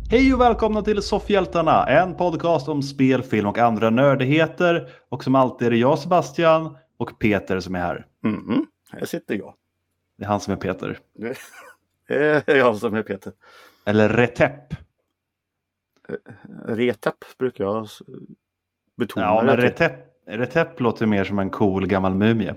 Hej och välkomna till Soffhjältarna, en podcast om spel, film och andra nördigheter. Och som alltid är det jag, Sebastian, och Peter som är här. Här sitter jag. Det är han som är Peter. Det är jag som är Peter. Eller Retep. Retep brukar jag betona. Ja, men Retep låter mer som en cool gammal mumie.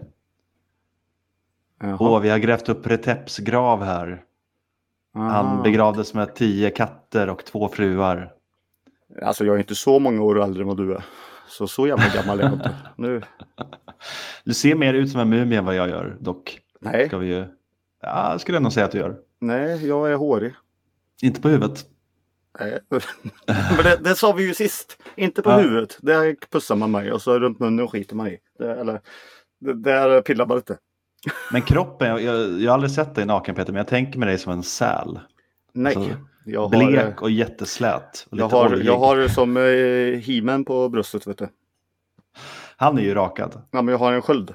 Och vi har grävt upp Reteps grav här. Han begravdes med 10 katter och 2 fruar. Alltså jag är inte så många år äldre än vad du är. Så jävla gammal är jag inte. Nu. Du ser mer ut som en mumie än vad jag gör, dock. Nej. Ska vi ju... Ja, skulle jag nog säga att du gör. Nej, jag är hårig. Inte på huvudet. Nej. Men det sa vi ju sist. Inte på huvudet. Där pussar man mig och så runt munnen skiter man i. Där pillar man lite. Men kroppen, jag har aldrig sett dig naken Peter, men jag tänker med dig som en säl. Nej. Alltså, blek och jätteslät. Och jag har som He-Man på bröstet, vet du. Han är ju rakad. Ja, men jag har en sköld.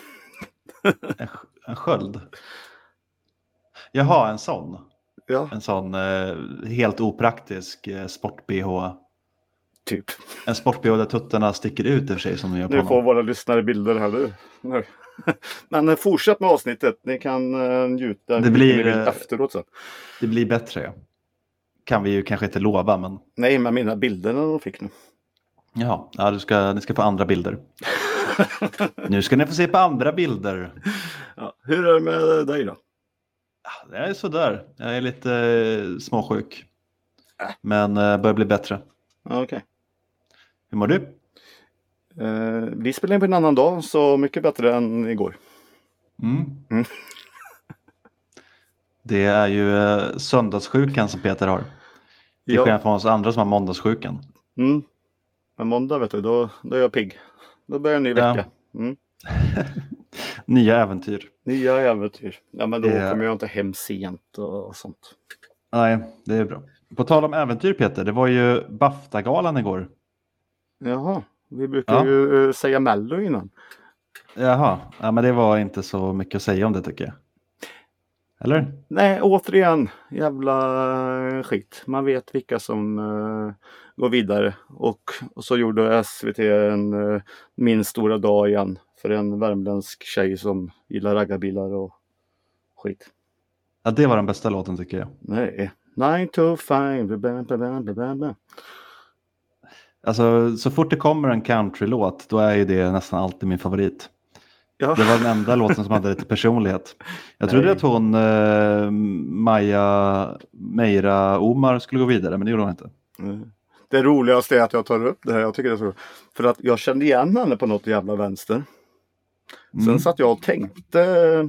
En sköld? Jaha, en sån. Ja. En sån helt opraktisk sport-BH. Typ. En sport-BH där tuttarna sticker ut i och för sig som de gör på nu får våra lyssnare bilder här nu. Men fortsätt med avsnittet. Ni kan njuta efteråt sen. Det blir bättre, ja. Kan vi ju kanske inte lova, men... Nej, men mina bilder de fick nu. Jaha, ja, ni ska få andra bilder. Nu ska ni få se på andra bilder. Ja, hur är det med dig då? Det är sådär. Jag är lite småsjuk. Men börjar bli bättre. Okej. Hur mår du? Vi spelar in på en annan dag, så mycket bättre än igår. Det är ju söndagssjukan som Peter har. Till skillnad från oss andra som har måndagssjukan. Men måndag, vet du, då är jag pigg. Då börjar en ny vecka. Nya äventyr. Ja, men då kommer jag inte hem sent och sånt. Nej, det är bra. På tal om äventyr, Peter, det var ju BAFTA-galan igår. Jaha, vi brukar ju säga Mello innan. Jaha, ja, men det var inte så mycket att säga om det, tycker jag. Eller? Nej, återigen, jävla skit. Man vet vilka som går vidare. Och så gjorde SVT en min stora dag igen för en värmländsk tjej som gillar raggarbilar och skit. Ja, det var den bästa låten, tycker jag. Nej, 9 to 5. Alltså, så fort det kommer en countrylåt, då är ju det nästan alltid min favorit. Ja. Det var den enda låten som hade lite personlighet. Jag trodde att hon, Meira Omar, skulle gå vidare, men det gjorde hon inte. Det roligaste är att jag tar upp det här. Jag tycker det är så. För att jag kände igen henne på något jävla vänster. Sen satt jag och tänkte,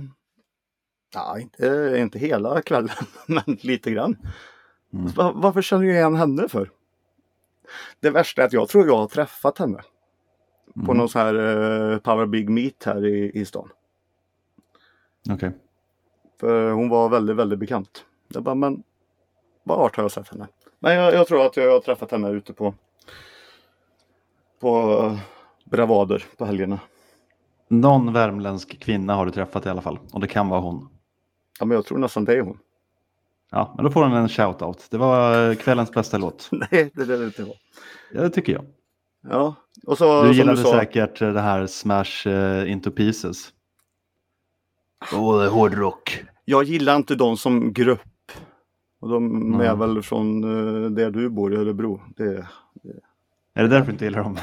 inte hela kvällen, men lite grann. Varför känner jag igen henne för? Det värsta är att jag tror jag har träffat henne. På någon sån här Power Big Meet här i stan. Okej. För hon var väldigt, väldigt bekant. Jag bara, men vart har jag sett henne? Men jag tror att jag har träffat henne ute på bravader på helgerna. Någon värmländsk kvinna har du träffat i alla fall. Och det kan vara hon. Ja, men jag tror nästan det är hon. Ja, men då får hon en shoutout. Det var kvällens bästa låt. Nej, det är det inte var. Ja, det tycker jag. Ja. Och så, du gillade säkert det här Smash Into Pieces. Det är hårdrock. Jag gillar inte de som grupp. Och de är väl från där du bor i Örebro. Är det därför du inte gillar dem?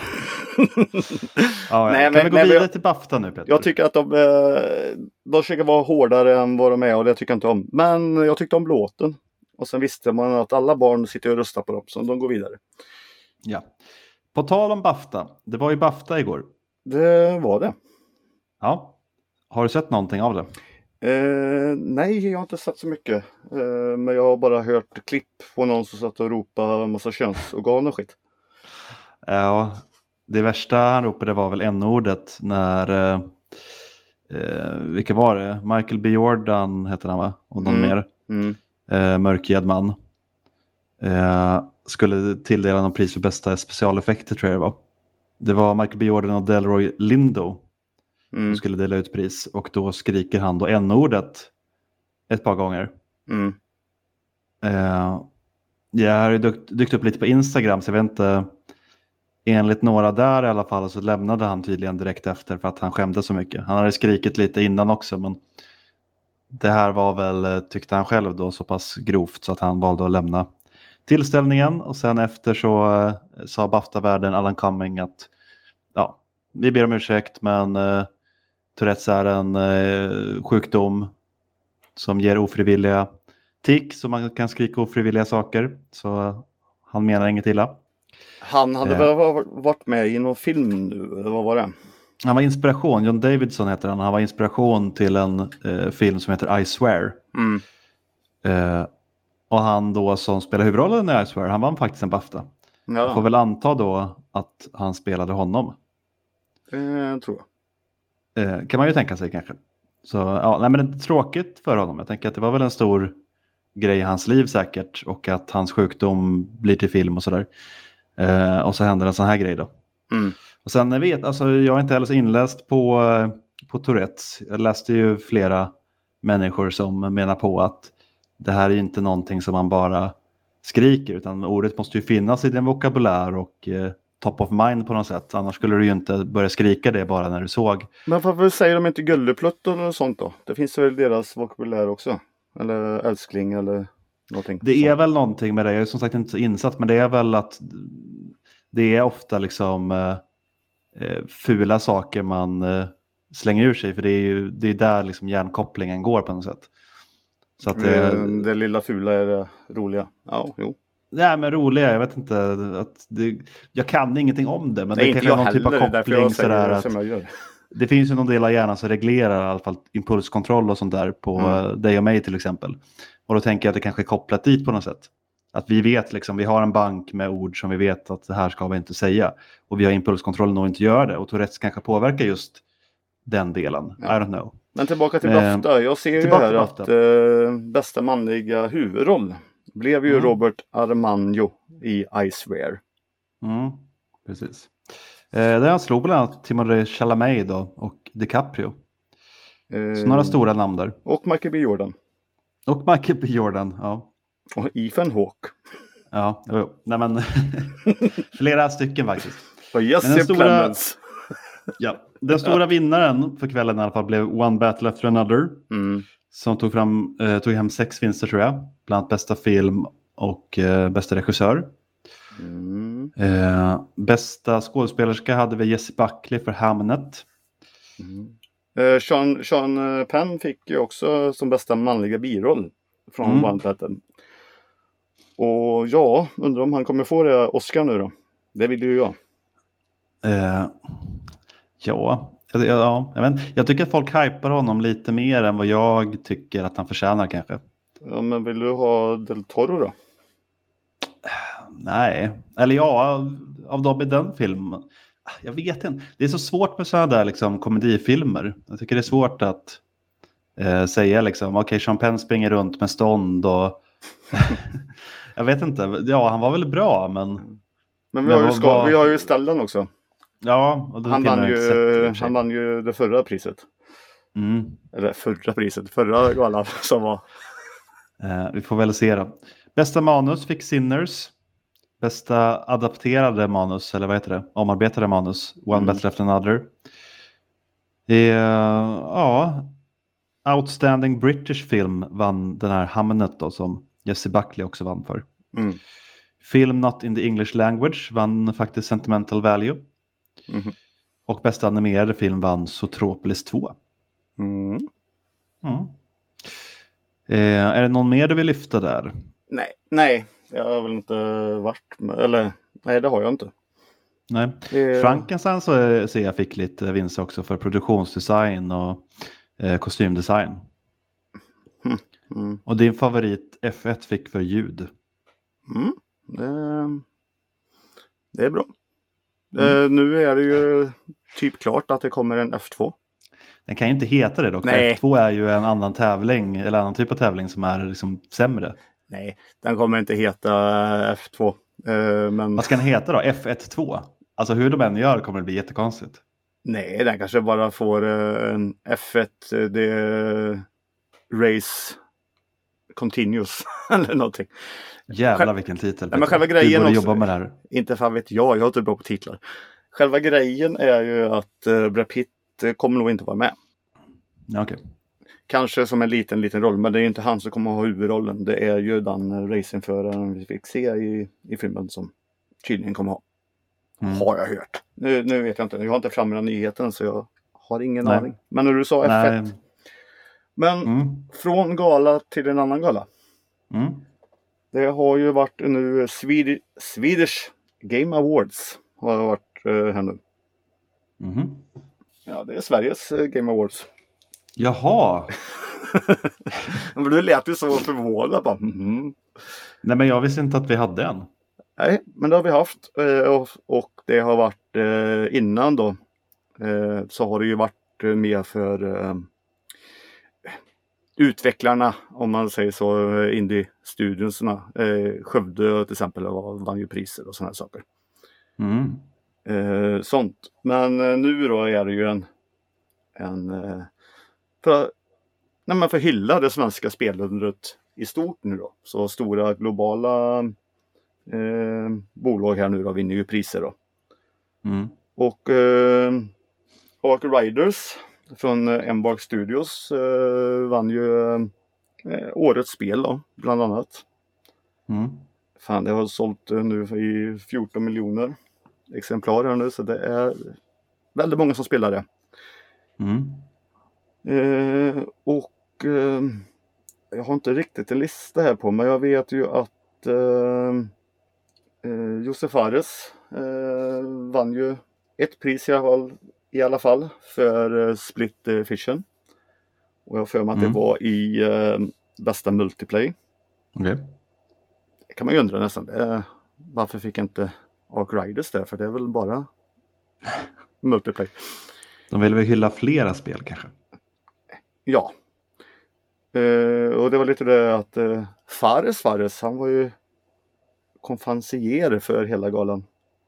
Kan vi gå vidare till BAFTA nu, Peter? Jag tycker att de försöker vara hårdare än vad de är, och det tycker jag inte om. Men jag tyckte om låten. Och sen visste man att alla barn sitter och röstar på dem, så de går vidare. Ja. På tal om BAFTA. Det var ju BAFTA igår. Det var det. Ja. Har du sett någonting av det? Nej, jag har inte sett så mycket. Men jag har bara hört klipp på någon som satt och ropade en massa könsorgan och skit. Ja, det värsta han ropade var väl n-ordet när, vilka var det? Michael B. Jordan heter han, va? Och någon mer. Mörkhyad man. Skulle tilldela någon pris för bästa specialeffekter, tror jag det var. Det var Michael B. Jordan och Delroy Lindo som skulle dela ut pris. Och då skriker han då n-ordet ett par gånger. Jag har ju dykt upp lite på Instagram, så jag vet inte. Enligt några där i alla fall så lämnade han tydligen direkt efter för att han skämde så mycket. Han hade skrikit lite innan också, men det här var väl, tyckte han själv då, så pass grovt så att han valde att lämna tillställningen. Och sen efter så sa BAFTA-värden Alan Cumming att ja, vi ber om ursäkt, men Tourettes är en sjukdom som ger ofrivilliga tics, så man kan skrika ofrivilliga saker. Så han menar inget illa. Han hade väl varit med i någon film nu, eller vad var det? Han var inspiration, John Davidson heter han. Han var inspiration till en film som heter I Swear. Och han då som spelar huvudrollen i I Swear, han vann faktiskt en BAFTA. Ja. Jag får väl anta då att han spelade honom. Tror jag. Kan man ju tänka sig kanske. Så ja, nej, men det är tråkigt för honom. Jag tänker att det var väl en stor grej i hans liv säkert. Och att hans sjukdom blir till film och sådär. Och så händer en sån här grej då. Och sen jag vet, alltså jag är inte heller så inläst på Tourettes. Jag läste ju flera människor som menar på att det här är inte någonting som man bara skriker, utan ordet måste ju finnas i din vokabulär och top of mind på något sätt. Annars skulle du ju inte börja skrika det bara när du såg. Men varför säger de inte gulleplutt eller sånt då? Det finns väl deras vokabulär också? Eller älskling eller någonting. Det är väl någonting med det. Jag är som sagt inte så insatt, men det är väl att det är ofta liksom fula saker man slänger ur sig. För det är där liksom hjärnkopplingen går på något sätt. Så att det lilla fula är det roliga. Ja, jo. Nej, men roliga, jag vet inte. Jag kan ingenting om det. Men det kanske är någon typ av koppling. Sådär, att det finns ju någon del av hjärnan som reglerar i alla fall impulskontroll och sånt där på dig och mig till exempel. Och då tänker jag att det kanske är kopplat dit på något sätt. Att vi vet liksom, vi har en bank med ord som vi vet att det här ska vi inte säga. Och vi har impulskontrollen och inte gör det. Och Tourettes kanske påverkar just den delen. Ja. I don't know. Men tillbaka till BAFTA. Jag ser ju här att bästa manliga huvudroll blev ju Robert Armagno i I Swear. Precis. Där han slog bland annat Timothée Chalamet då, och DiCaprio. Så några stora namn där. Och Michael B. Jordan. Ja. Och Ethan Hawke. Ja, nej men flera stycken faktiskt. Och Jesse Plemons. Ja, den stora vinnaren för kvällen i alla fall blev One Battle After Another. Som tog hem 6 vinster tror jag. Bland annat bästa film och bästa regissör. Bästa skådespelerska hade vi Jessie Buckley för Hamnet. Sean Penn fick ju också som bästa manliga biroll från One Battle. Och ja, undrar om han kommer få det Oscar nu då. Det vill ju jag. Jag tycker att folk hypar honom lite mer än vad jag tycker att han förtjänar kanske. Ja, men vill du ha Del Toro då? Nej, eller ja, av dem i den filmen. Jag vet inte. Det är så svårt med sådana där liksom, komedifilmer. Jag tycker det är svårt att säga liksom, okej, Sean Penn springer runt med stånd och jag vet inte. Ja, han var väl bra, men vi har ju Stellan också. Ja, och han vann ju det förra priset. Eller förra galan som var. Vi får väl se då. Bästa manus fick Sinners. Bästa adapterade manus, eller vad heter det? Omarbetade manus, One Battle After Another. Outstanding British Film vann den här Hamnet då, som Jessie Buckley också vann för. Film Not in the English Language vann faktiskt Sentimental Value. Och bästa animerade film vann Zootropolis 2. Är det någon mer du vill lyfta där? Nej. Jag har väl inte varit med, eller nej, det har jag inte. Nej. Frankenstein så ser jag fick lite vinster också för produktionsdesign och kostymdesign. Och din favorit F1 fick för ljud. Det är bra. Nu är det ju typ klart att det kommer en F2. Den kan ju inte heta det dock. F2 är ju en annan tävling, eller annan typ av tävling som är liksom sämre. Nej, den kommer inte heta F2. Men... Vad ska den heta då? F1-2? Alltså hur de än gör kommer det bli jättekonstigt. Nej, den kanske bara får en F1 det race Continuous eller någonting. Jävlar vilken titel. Nej, men själva grejen du borde också, jobba med det här. inte fan vet jag är inte bra på titlar. Själva grejen är ju att Brad Pitt kommer nog inte vara med. Ja, okay. Kanske som en liten roll, men det är inte han som kommer att ha huvudrollen. Det är ju den racingföraren vi fick se i filmen som tydligen kommer ha. Har jag hört. Nu vet jag inte, jag har inte fram med nyheten så jag har ingen aning. Men när du sa F1. Men från gala till en annan gala. Det har ju varit nu Swedish Game Awards har varit här nu. Ja, det är Sveriges Game Awards. Jaha. Men du lät ju så förvånad bara. Nej, men jag visste inte att vi hade en. Nej, men det har vi haft. Och det har varit innan då. Så har det ju varit mer för utvecklarna, om man säger så, indie-studiosarna. Skövde till exempel vann ju priser och sådana saker. Sånt. Men nu då är det ju för att hylla det svenska spelundret i stort nu då. Så stora globala bolag här nu då vinner ju priser då. Och Ark Riders från Embark Studios vann ju årets spel då, bland annat. Fan, det har sålt nu i 14 miljoner exemplar här nu, så det är väldigt många som spelar det. Jag har inte riktigt en lista här på, men jag vet ju att Josef Fares vann ju ett pris i alla fall för Split Fiction. Och jag har för mig att det var i bästa multiplay. Okay. Det kan man ju undra nästan. Varför fick inte Ark Riders det? För det är väl bara multiplay. De vill väl hylla flera spel kanske? Ja. Och det var lite det att Fares, han var ju konferencier för hela galan.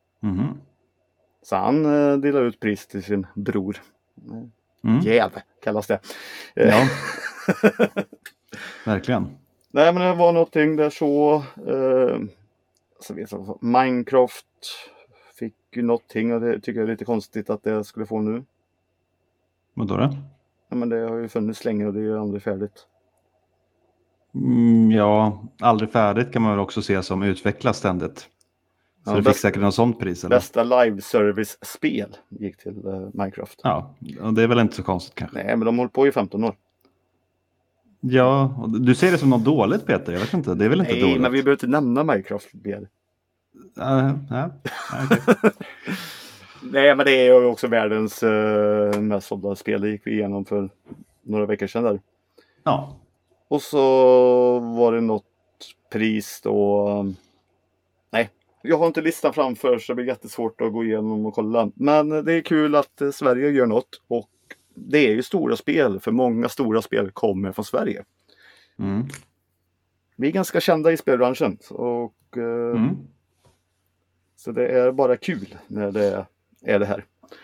Så han delade ut pris till sin bror. Jäv kallas det. Ja. Verkligen. Nej, men det var någonting där så vet jag, Minecraft fick ju någonting och det tycker jag är lite konstigt att det skulle få nu. Vadå då? Ja, men det har ju funnits länge och det är ju aldrig färdigt. Ja, aldrig färdigt kan man väl också se som utvecklas ständigt. Så det fick säkert någon sånt pris eller? Bästa live service-spel gick till Minecraft. Ja, och det är väl inte så konstigt kanske. Nej, men de håller på i 15 år. Ja, och du ser det som något dåligt Peter, jag vet inte, det är väl inte dåligt? Nej, men vi behöver inte nämna Minecraft mer. Okay. Nej, men det är ju också världens mest sålda spel. Det gick vi igenom för några veckor sedan där. Ja. Och så var det något pris då. Nej, jag har inte listan framför så det blir jättesvårt att gå igenom och kolla. Men det är kul att Sverige gör något. Och det är ju stora spel. För många stora spel kommer från Sverige. Vi är ganska kända i spelbranschen. Och så det är bara kul när det är det här.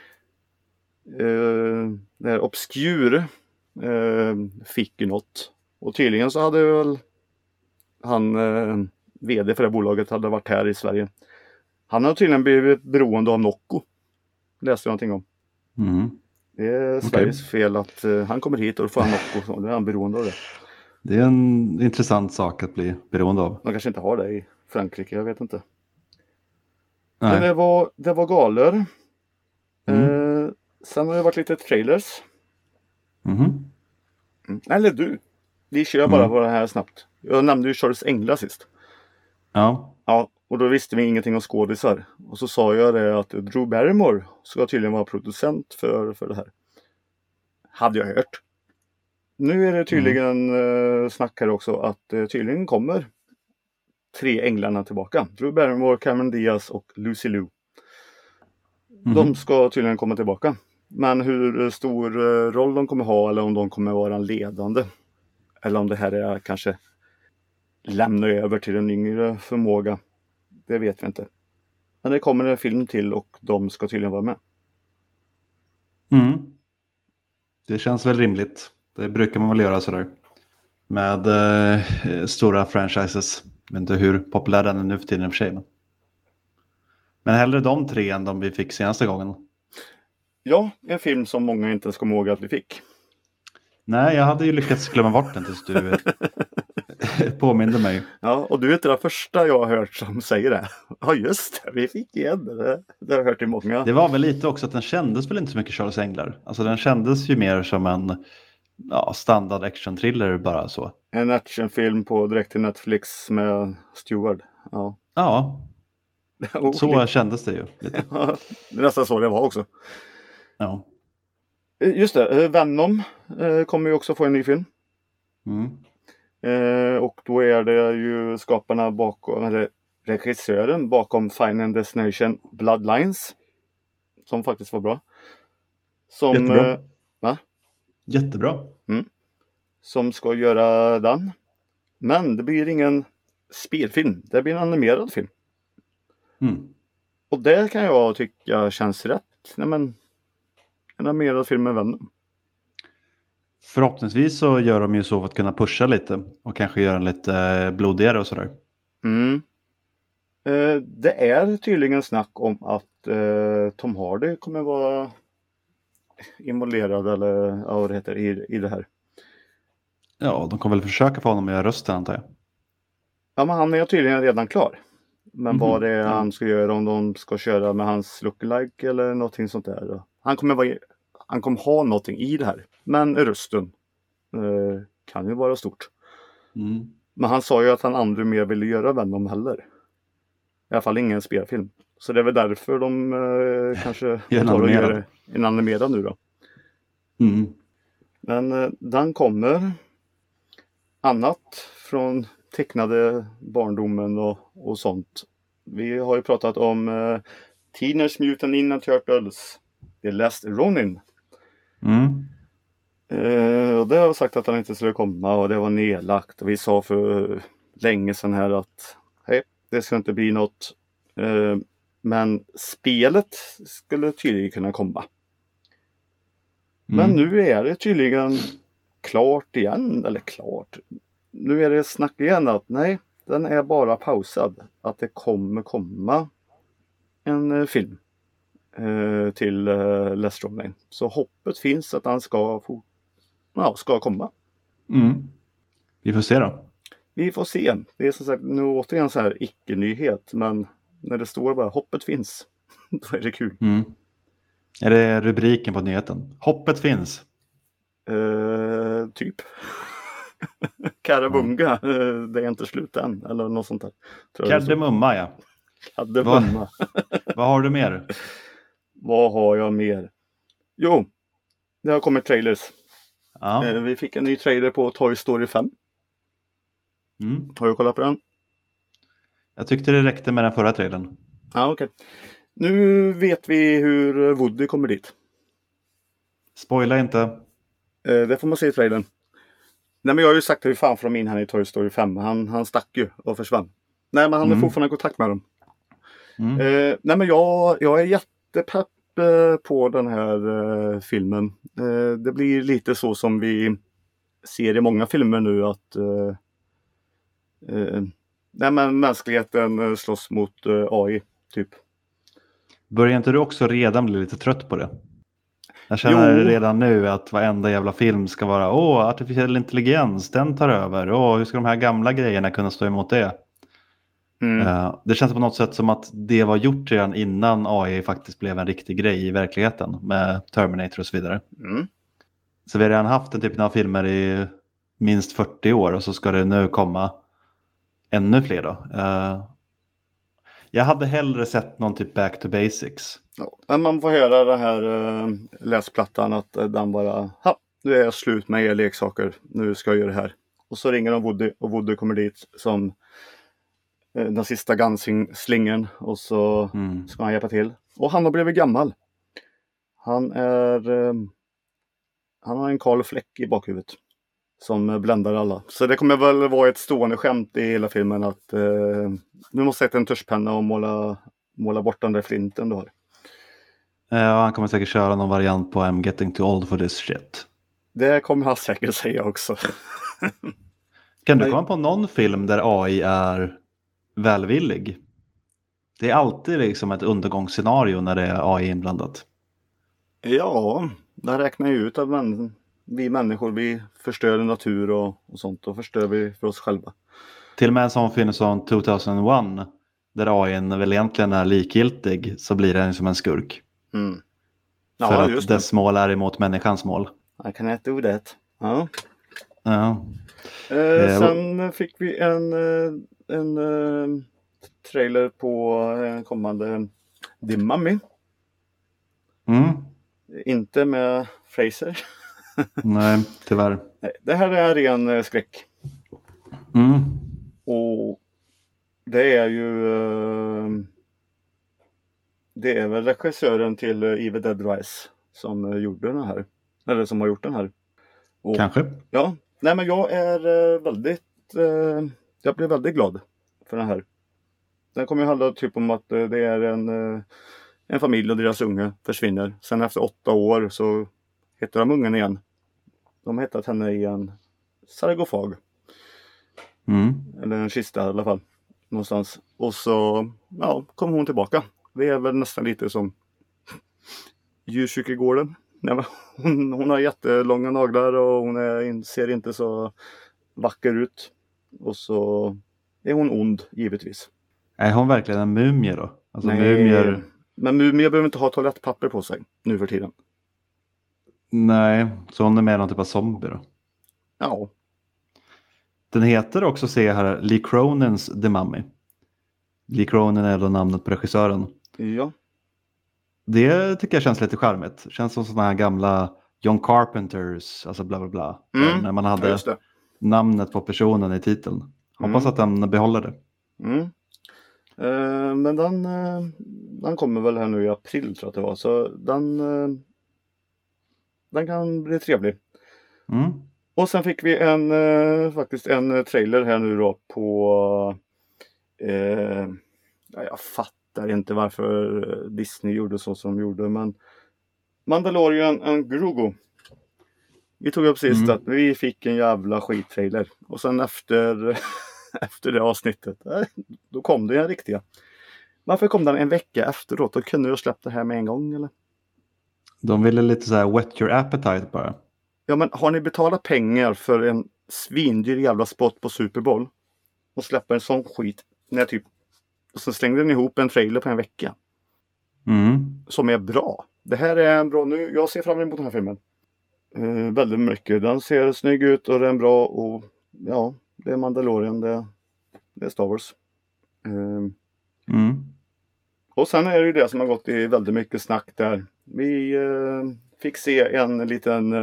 Det här Obscure fick ju något. Och tydligen så hade väl han vd för det bolaget hade varit här i Sverige. Han har tydligen blivit beroende av Nocco. Läste jag någonting om. Det är Sveriges fel att han kommer hit och får han Nocco. Då är han beroende av det. Det är en intressant sak att bli beroende av. Man kanske inte har det i Frankrike, jag vet inte. Nej. Men det var galor. Sen har det varit lite trailers. Eller du. Vi kör bara på det här snabbt. Jag nämnde ju Charles Engla sist. Ja. Ja, och då visste vi ingenting om skådisar. Och så sa jag det att Drew Barrymore ska tydligen vara producent för det här. Hade jag hört. Nu är det tydligen snack här också att tydligen kommer 3 änglarna tillbaka. Drew Barrymore, Cameron Diaz och Lucy Liu. De ska tydligen komma tillbaka. Men hur stor roll de kommer ha eller om de kommer vara ledande. Eller om det här är kanske lämna över till en yngre förmåga. Det vet vi inte. Men det kommer en film till och de ska tydligen vara med. Det känns väl rimligt. Det brukar man väl göra sådär. med stora franchises. Jag vet inte hur populär den är nu för tiden i och för sig. Men hellre de 3 än de vi fick senaste gången. Ja, en film som många inte ens kommer ihåg att vi fick. Nej, jag hade ju lyckats glömma bort den tills du påminde mig. Ja, och du är inte den första jag har hört som säger det. Ja, just det, vi fick igen det. Det har jag hört i många. Det var väl lite också att den kändes väl inte så mycket Charles Änglar. Alltså den kändes ju mer som en standard action-thriller bara så. En actionfilm på direkt till Netflix med Stewart. Ja, Ja, så kändes det ju. Lite. Ja, det är nästan så det var också. Ja. Just det, Venom kommer ju också få en ny film. Och då är det ju skaparna bakom, eller regissören bakom Final Destination Bloodlines. Som faktiskt var bra. Jättebra. Va? Jättebra. Som ska göra den. Men det blir ingen spelfilm. Det blir en animerad film. Och det kan jag tycka känns rätt. Nej, men en animerad film med Venom. Förhoppningsvis så gör de ju så för att kunna pusha lite. Och kanske göra en lite blodigare och sådär. Det är tydligen snack om att Tom Hardy kommer vara involverad eller vad det heter i det här. Ja, de kommer väl försöka få honom att göra rösten antar jag. Ja, men han är tydligen redan klar. Men vad det är han ska göra, om de ska köra med hans lookalike eller någonting sånt där. Han kommer ha någonting i det här. Men rösten kan ju vara stort. Men han sa ju att han aldrig mer ville göra Venom heller. I alla fall ingen spelfilm. Så det är väl därför de kanske gör en animerad nu då. Men den kommer annat från tecknade barndomen och sånt. Vi har ju pratat om Teenage Mutant Ninja Turtles, The Last Ronin. Och det har sagt att han inte skulle komma och det var nedlagt. Och vi sa för länge sedan här att hej, det ska inte bli något. Men spelet skulle tydligen kunna komma. Men nu är det tydligen klart igen. Eller klart. Nu är det snack igen att nej, den är bara pausad. Att det kommer komma en film till Last Ronin. Så hoppet finns att han ska komma. Vi får se då. Vi får se. Det är som sagt nu återigen så här icke-nyhet. Men när det står bara hoppet finns. Då är det kul. Är det rubriken på nyheten? Hoppet finns. Typ. Karabunga. Det är inte slut än. Eller något sånt där. Kardemumma, ja. Kardemumma. Vad har du mer? Vad har jag mer? Jo. Det har kommit trailers. Ja. Vi fick en ny trailer på Toy Story 5. Har du kollat på den? Jag tyckte det räckte med den förra trailern. Ja, okej. Nu vet vi hur Woody kommer dit. Spoila inte. Det får man se i trailern. Nej, men jag har ju sagt hur fan från in här i Toy Story 5. Han stack ju och försvann. Nej, men han är fortfarande i kontakt med dem. Nej, men jag är jättepepp på den här filmen. Det blir lite så som vi ser i många filmer nu att nej, men mänskligheten slåss mot AI typ. Börjar inte du också redan bli lite trött på det? Jag känner redan nu att varenda jävla film ska vara artificiell intelligens, den tar över. Hur ska de här gamla grejerna kunna stå emot det? Det känns på något sätt som att det var gjort redan innan AI faktiskt blev en riktig grej i verkligheten med Terminator och så vidare. Så vi har redan haft den typen av filmer i minst 40 år och så ska det nu komma ännu fler då. Jag hade hellre sett någon typ back to basics. Ja, man får höra den här läsplattan att den bara, nu är jag slut med er leksaker, nu ska jag göra det här. Och så ringer de Woody och Woody kommer dit som den sista gunslingern och så ska han hjälpa till. Och han har blivit gammal. Han har en kal fläck i bakhuvudet som bländar alla. Så det kommer väl vara ett stående skämt i hela filmen att nu måste sätta en tuschpenna och måla bort den där flinten du har. Ja, han kommer säkert köra någon variant på I'm getting too old for this shit. Det kommer han säkert säga också. Kan du komma på någon film där AI är välvillig? Det är alltid liksom ett undergångsscenario när det är AI inblandat. Ja, där räknar ju ut att vi människor, vi förstör natur och sånt, och förstör vi för oss själva. Till och med en sån film som 2001, där AI väl egentligen är likgiltig, så blir den som en skurk. Mm. Ja, för just att det. dess mål är emot människans mål. I cannot do that. Ja. Ja. Sen fick vi en trailer på kommande The Mummy. Mm. Inte med Fraser. Nej, tyvärr. Nej, det här är en ren skräck. Mm. Och det är ju det är väl regissören till Evil Dead Rise som gjorde den här. Eller som har gjort den här. Och, Kanske. Ja, nej men jag är jag blev väldigt glad för den här. Den kommer ju handla typ om att det är en familj och deras unge försvinner. Sen efter 8 år så hittar de ungen igen. De har hittat henne i en sarkofag. Mm. Eller en kista i alla fall. Någonstans. Och så kom hon tillbaka. Det är väl nästan lite som djurkyrkogården. Hon har jättelånga naglar och hon ser inte så vacker ut. Och så är hon ond, givetvis. Är hon verkligen en mumie då? Alltså, Nej, mumier... men mumier behöver inte ha toalettpapper på sig nu för tiden. Nej, så hon är mer någon typ av zombie då? Ja. Den heter också, ser jag här, Lee Cronins The Mummy. Lee Cronin är då namnet på regissören. Ja. Det tycker jag känns lite charmigt. Känns som sådana här gamla John Carpenters, alltså bla bla bla. När man hade namnet på personen i titeln. Hoppas att den behåller det. Mm. Men den kommer väl här nu i april, tror jag att det var. Så den kan bli trevlig. Mm. Och sen fick vi faktiskt en trailer här nu då på jag fattar inte varför Disney gjorde så som de gjorde, men Mandalorian and Grogu. Vi tog upp sist att vi fick en jävla skittrailer. Och sen efter det avsnittet, då kom det en riktiga. Varför kom den en vecka efteråt? Då kunde du släppt det här med en gång, eller? De ville lite så här whet your appetite bara. Ja, men har ni betalat pengar för en svindyr jävla spot på Super Bowl och släpper en sån skit när typ, och så slängde ni ihop en trailer på en vecka som är bra. Det här är en bra, nu jag ser fram emot den här filmen väldigt mycket. Den ser snygg ut och den är bra, och ja, det är Mandalorian, det är Star Wars. Och sen är det ju det som har gått i väldigt mycket snack där. Vi fick se en liten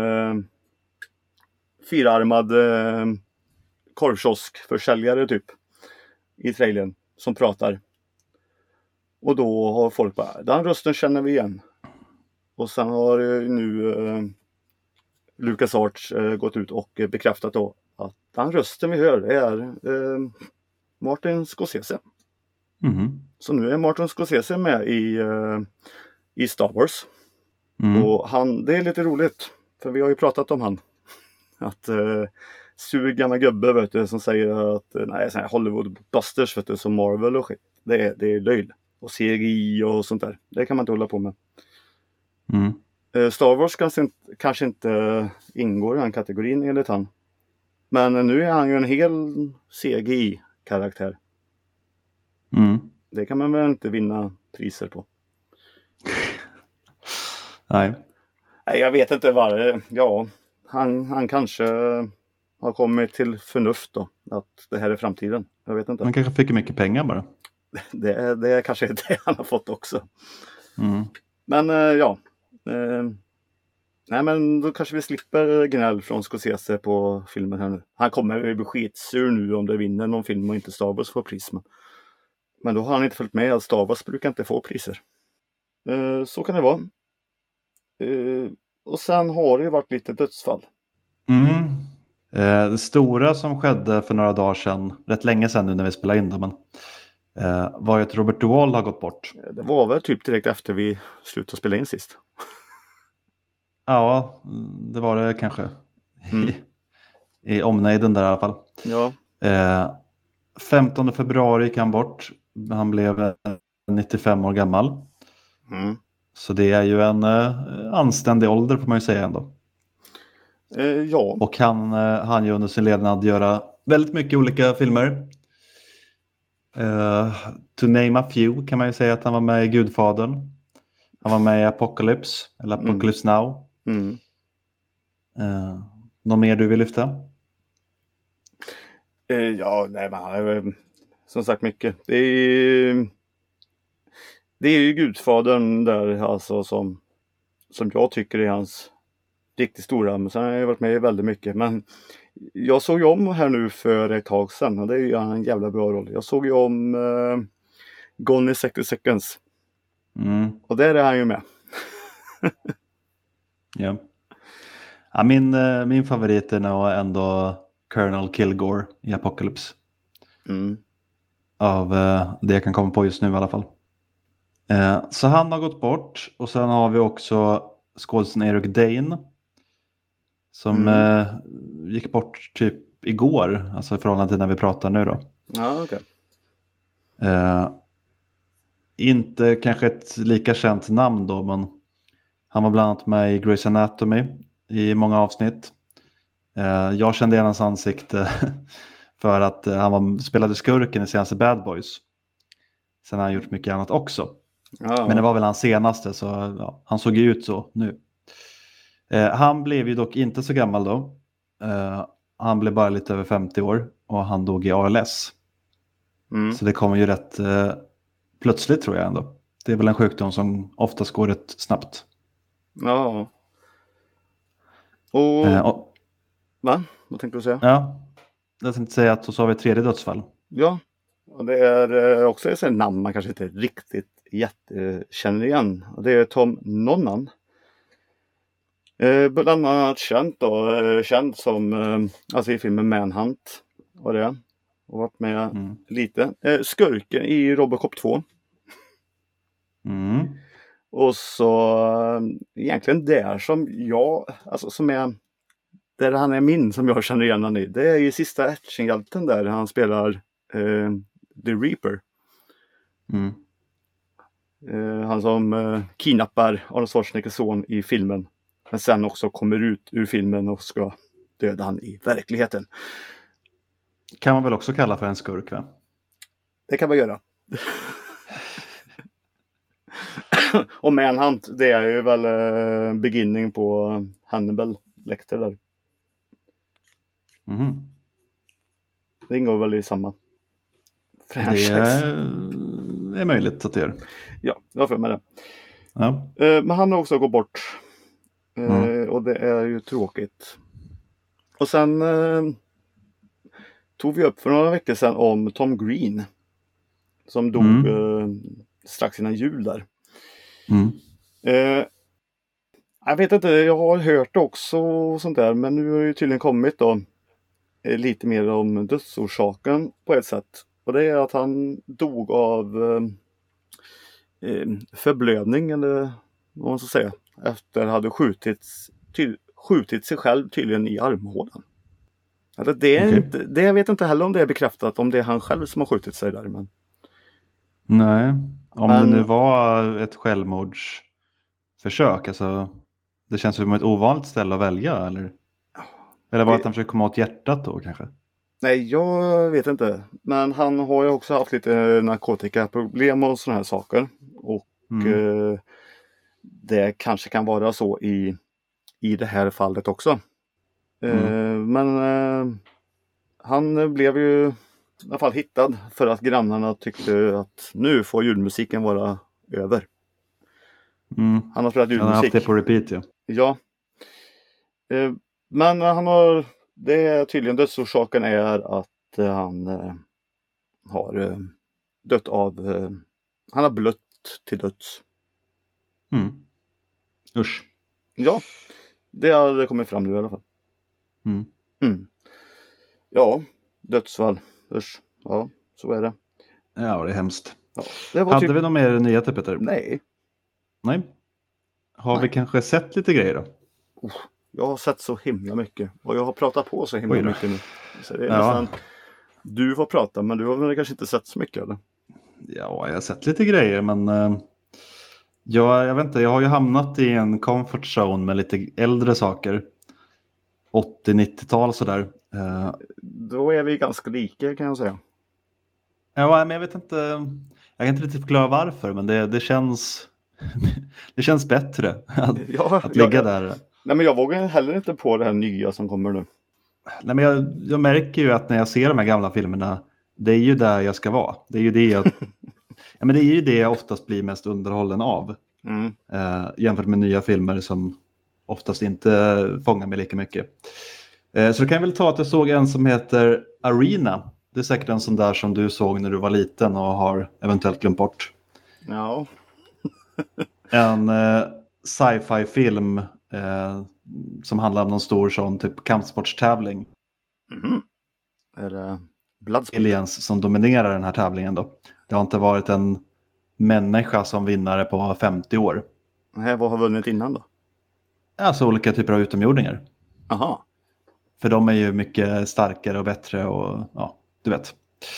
fyrarmad korvkioskförsäljare typ i trailern som pratar. Och då har folk bara, den rösten känner vi igen. Och sen har nu LucasArts gått ut och bekräftat då att den rösten vi hör är Martin Scorsese. Så nu är Martin Scorsese med i Star Wars. Och det är lite roligt, för vi har ju pratat om han. Att sur gamla gubbe, vet du, som säger att nej, sån här Hollywood busters, vet du, som Marvel och skit. Det är löjl. Och CGI och sånt där. Det kan man inte hålla på med. Star Wars kanske inte ingår i den kategorin enligt han. Men nu är han ju en hel CGI-karaktär. Det kan man väl inte vinna priser på. Nej. Jag vet inte vad. Ja, han kanske har kommit till förnuft då. Att det här är framtiden. Jag vet inte. Han kanske fick mycket pengar bara. Det kanske är det han har fått också. Men ja. Nej, men då kanske vi slipper gnäll från Scorsese på filmen här nu. Han kommer bli skitsur nu om det vinner någon film och inte Star Wars får pris. Men då har han inte följt med att Star Wars brukar inte få priser. Så kan det vara. Och sen har det ju varit lite dödsfall. Det stora som skedde för några dagar sedan, rätt länge sedan nu när vi spelade in det, men var ju att Robert Duvall har gått bort. Det var väl typ direkt efter vi slutade spela in sist. Ja, det var det kanske. i omnejden där i alla fall. Ja. 15 februari gick han bort. Han blev 95 år gammal. Mm. Så det är ju en anständig ålder får man ju säga ändå. Ja. Och han ju under sin levnad göra väldigt mycket olika filmer. To name a few kan man ju säga att han var med i Gudfadern. Han var med i Apocalypse, eller Apocalypse Now. Mm. Något mer du vill lyfta? Ja, nej, men han är som sagt mycket. Det är ju Gudfadern där alltså som jag tycker är hans riktigt stora. Men sen har jag varit med i väldigt mycket. Men jag såg ju om här nu för ett tag sedan. Och det är ju en jävla bra roll. Jag såg ju om Gone in 60 seconds. Mm. Och där är han ju med. Ja. Ja, min favorit är nog ändå Colonel Kilgore i Apocalypse. Mm. Av det jag kan komma på just nu i alla fall. Så han har gått bort. Och sen har vi också skådespelaren Eric Dane. Som gick bort typ igår. Alltså i förhållande till när vi pratar nu då. Ja, okej. Inte kanske ett lika känt namn då. Men han var bland annat med i Grey's Anatomy i många avsnitt. Jag kände igen hans ansikte för att han spelade skurken i senaste Bad Boys. Sen har han gjort mycket annat också. Ja. Men det var väl hans senaste, så ja, han såg ju ut så nu. Han blev ju dock inte så gammal då. Han blev bara lite över 50 år och han dog i ALS. Mm. Så det kommer ju rätt plötsligt tror jag ändå. Det är väl en sjukdom som oftast går rätt snabbt. Ja. Och va? Vad tänkte du säga? Ja, jag tänkte säga att så har vi ett tredje dödsfall. Ja, och det är också ett namn man kanske inte riktigt känner igen. Och det är Tom Nonnan. Bland annat känd som alltså i filmen Manhunt och det. Och varit med lite. Skurken i Robocop 2. Mm. Och så egentligen där som jag, alltså som är där han är som jag känner igen han i. Det är ju sista actionhjälten där han spelar The Reaper. Mm. Han som kidnappar Arnold Schwarzeneggers son i filmen. Men sen också kommer ut ur filmen och ska döda han i verkligheten. Kan man väl också kalla för en skurk, va? Det kan man göra. Och Manhunt, det är ju väl beginning på Hannibal Lecter där. Mm. Det ingår väl i samma franchise. Det är möjligt att det gör. Ja, jag får med det. Ja. Men han har också gått bort. Och det är ju tråkigt. Och sen tog vi upp för några veckor sedan om Tom Green. Som dog strax innan jul där. Jag vet inte, jag har hört också sånt där. Men nu har det ju tydligen kommit då lite mer om dödsorsaken på ett sätt. Och det är att han dog av förblödning eller vad man ska säga. Efter att ha hade skjutit sig själv tydligen i armhålan. Alltså det vet inte heller om det är bekräftat om det är han själv som har skjutit sig där. Men... Nej, om det nu var ett självmordsförsök. Alltså, det känns som ett ovanligt ställe att välja. Eller var det att han försöker komma åt hjärtat då kanske? Nej, jag vet inte. Men han har ju också haft lite narkotikaproblem och sådana här saker. Och det kanske kan vara så i det här fallet också. Men han blev ju i alla fall hittad för att grannarna tyckte att nu får julmusiken vara över. Han har spelat julmusik. Han har haft det på repeat, ja. Ja. Men det är tydligen dödsorsaken är att han har dött av han har blött till döds. Usch. Ja, det har kommit fram nu i alla fall. Ja, dödsfall. Usch. Ja, så är det. Ja, det är hemskt. Ja, det var hade vi någon mer nyheter, Peter? Nej. Har vi kanske sett lite grejer då? Jag har sett så himla mycket. Och jag har pratat på så himla mycket nu. Så det är nästan... Du får prata, men du har väl kanske inte sett så mycket, eller? Ja, jag har sett lite grejer, men jag vet inte, jag har ju hamnat i en comfort zone med lite äldre saker. 80-90-tal sådär. Då är vi ganska lika, kan jag säga. Ja, men jag vet inte, jag kan inte riktigt förklara varför, men det känns det känns bättre att ligga där. Nej, men jag vågar heller inte på det här nya som kommer nu. Nej, men jag märker ju att när jag ser de här gamla filmerna, det är ju där jag ska vara. Det är ju det ja, men det är ju det jag oftast blir mest underhållen av. Jämfört med nya filmer som oftast inte fångar mig lika mycket. Så då kan jag väl ta att jag såg en som heter Arena. Det är säkert en sån där som du såg när du var liten och har eventuellt glömt bort. Ja. En sci-fi film som handlar om någon stor sån typ kampsportstävling. Är det Bloodsport? Aliens som dominerar den här tävlingen då. Det har inte varit en människa som vinnare på 50 år. Nej, vad har vunnit innan då? Alltså olika typer av utomjordingar. Aha. För de är ju mycket starkare och bättre och ja, du vet.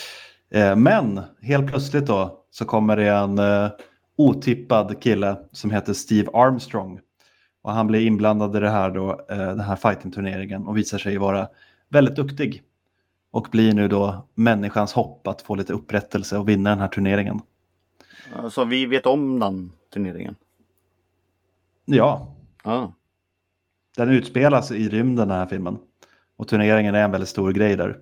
Men helt plötsligt då så kommer det en otippad kille som heter Steve Armstrong. Och han blir inblandad i det här då, den här fighting-turneringen och visar sig vara väldigt duktig. Och blir nu då människans hopp att få lite upprättelse och vinna den här turneringen. Så vi vet om den turneringen? Ja. Ah. Den utspelas i rymden, den här filmen. Och turneringen är en väldigt stor grej där.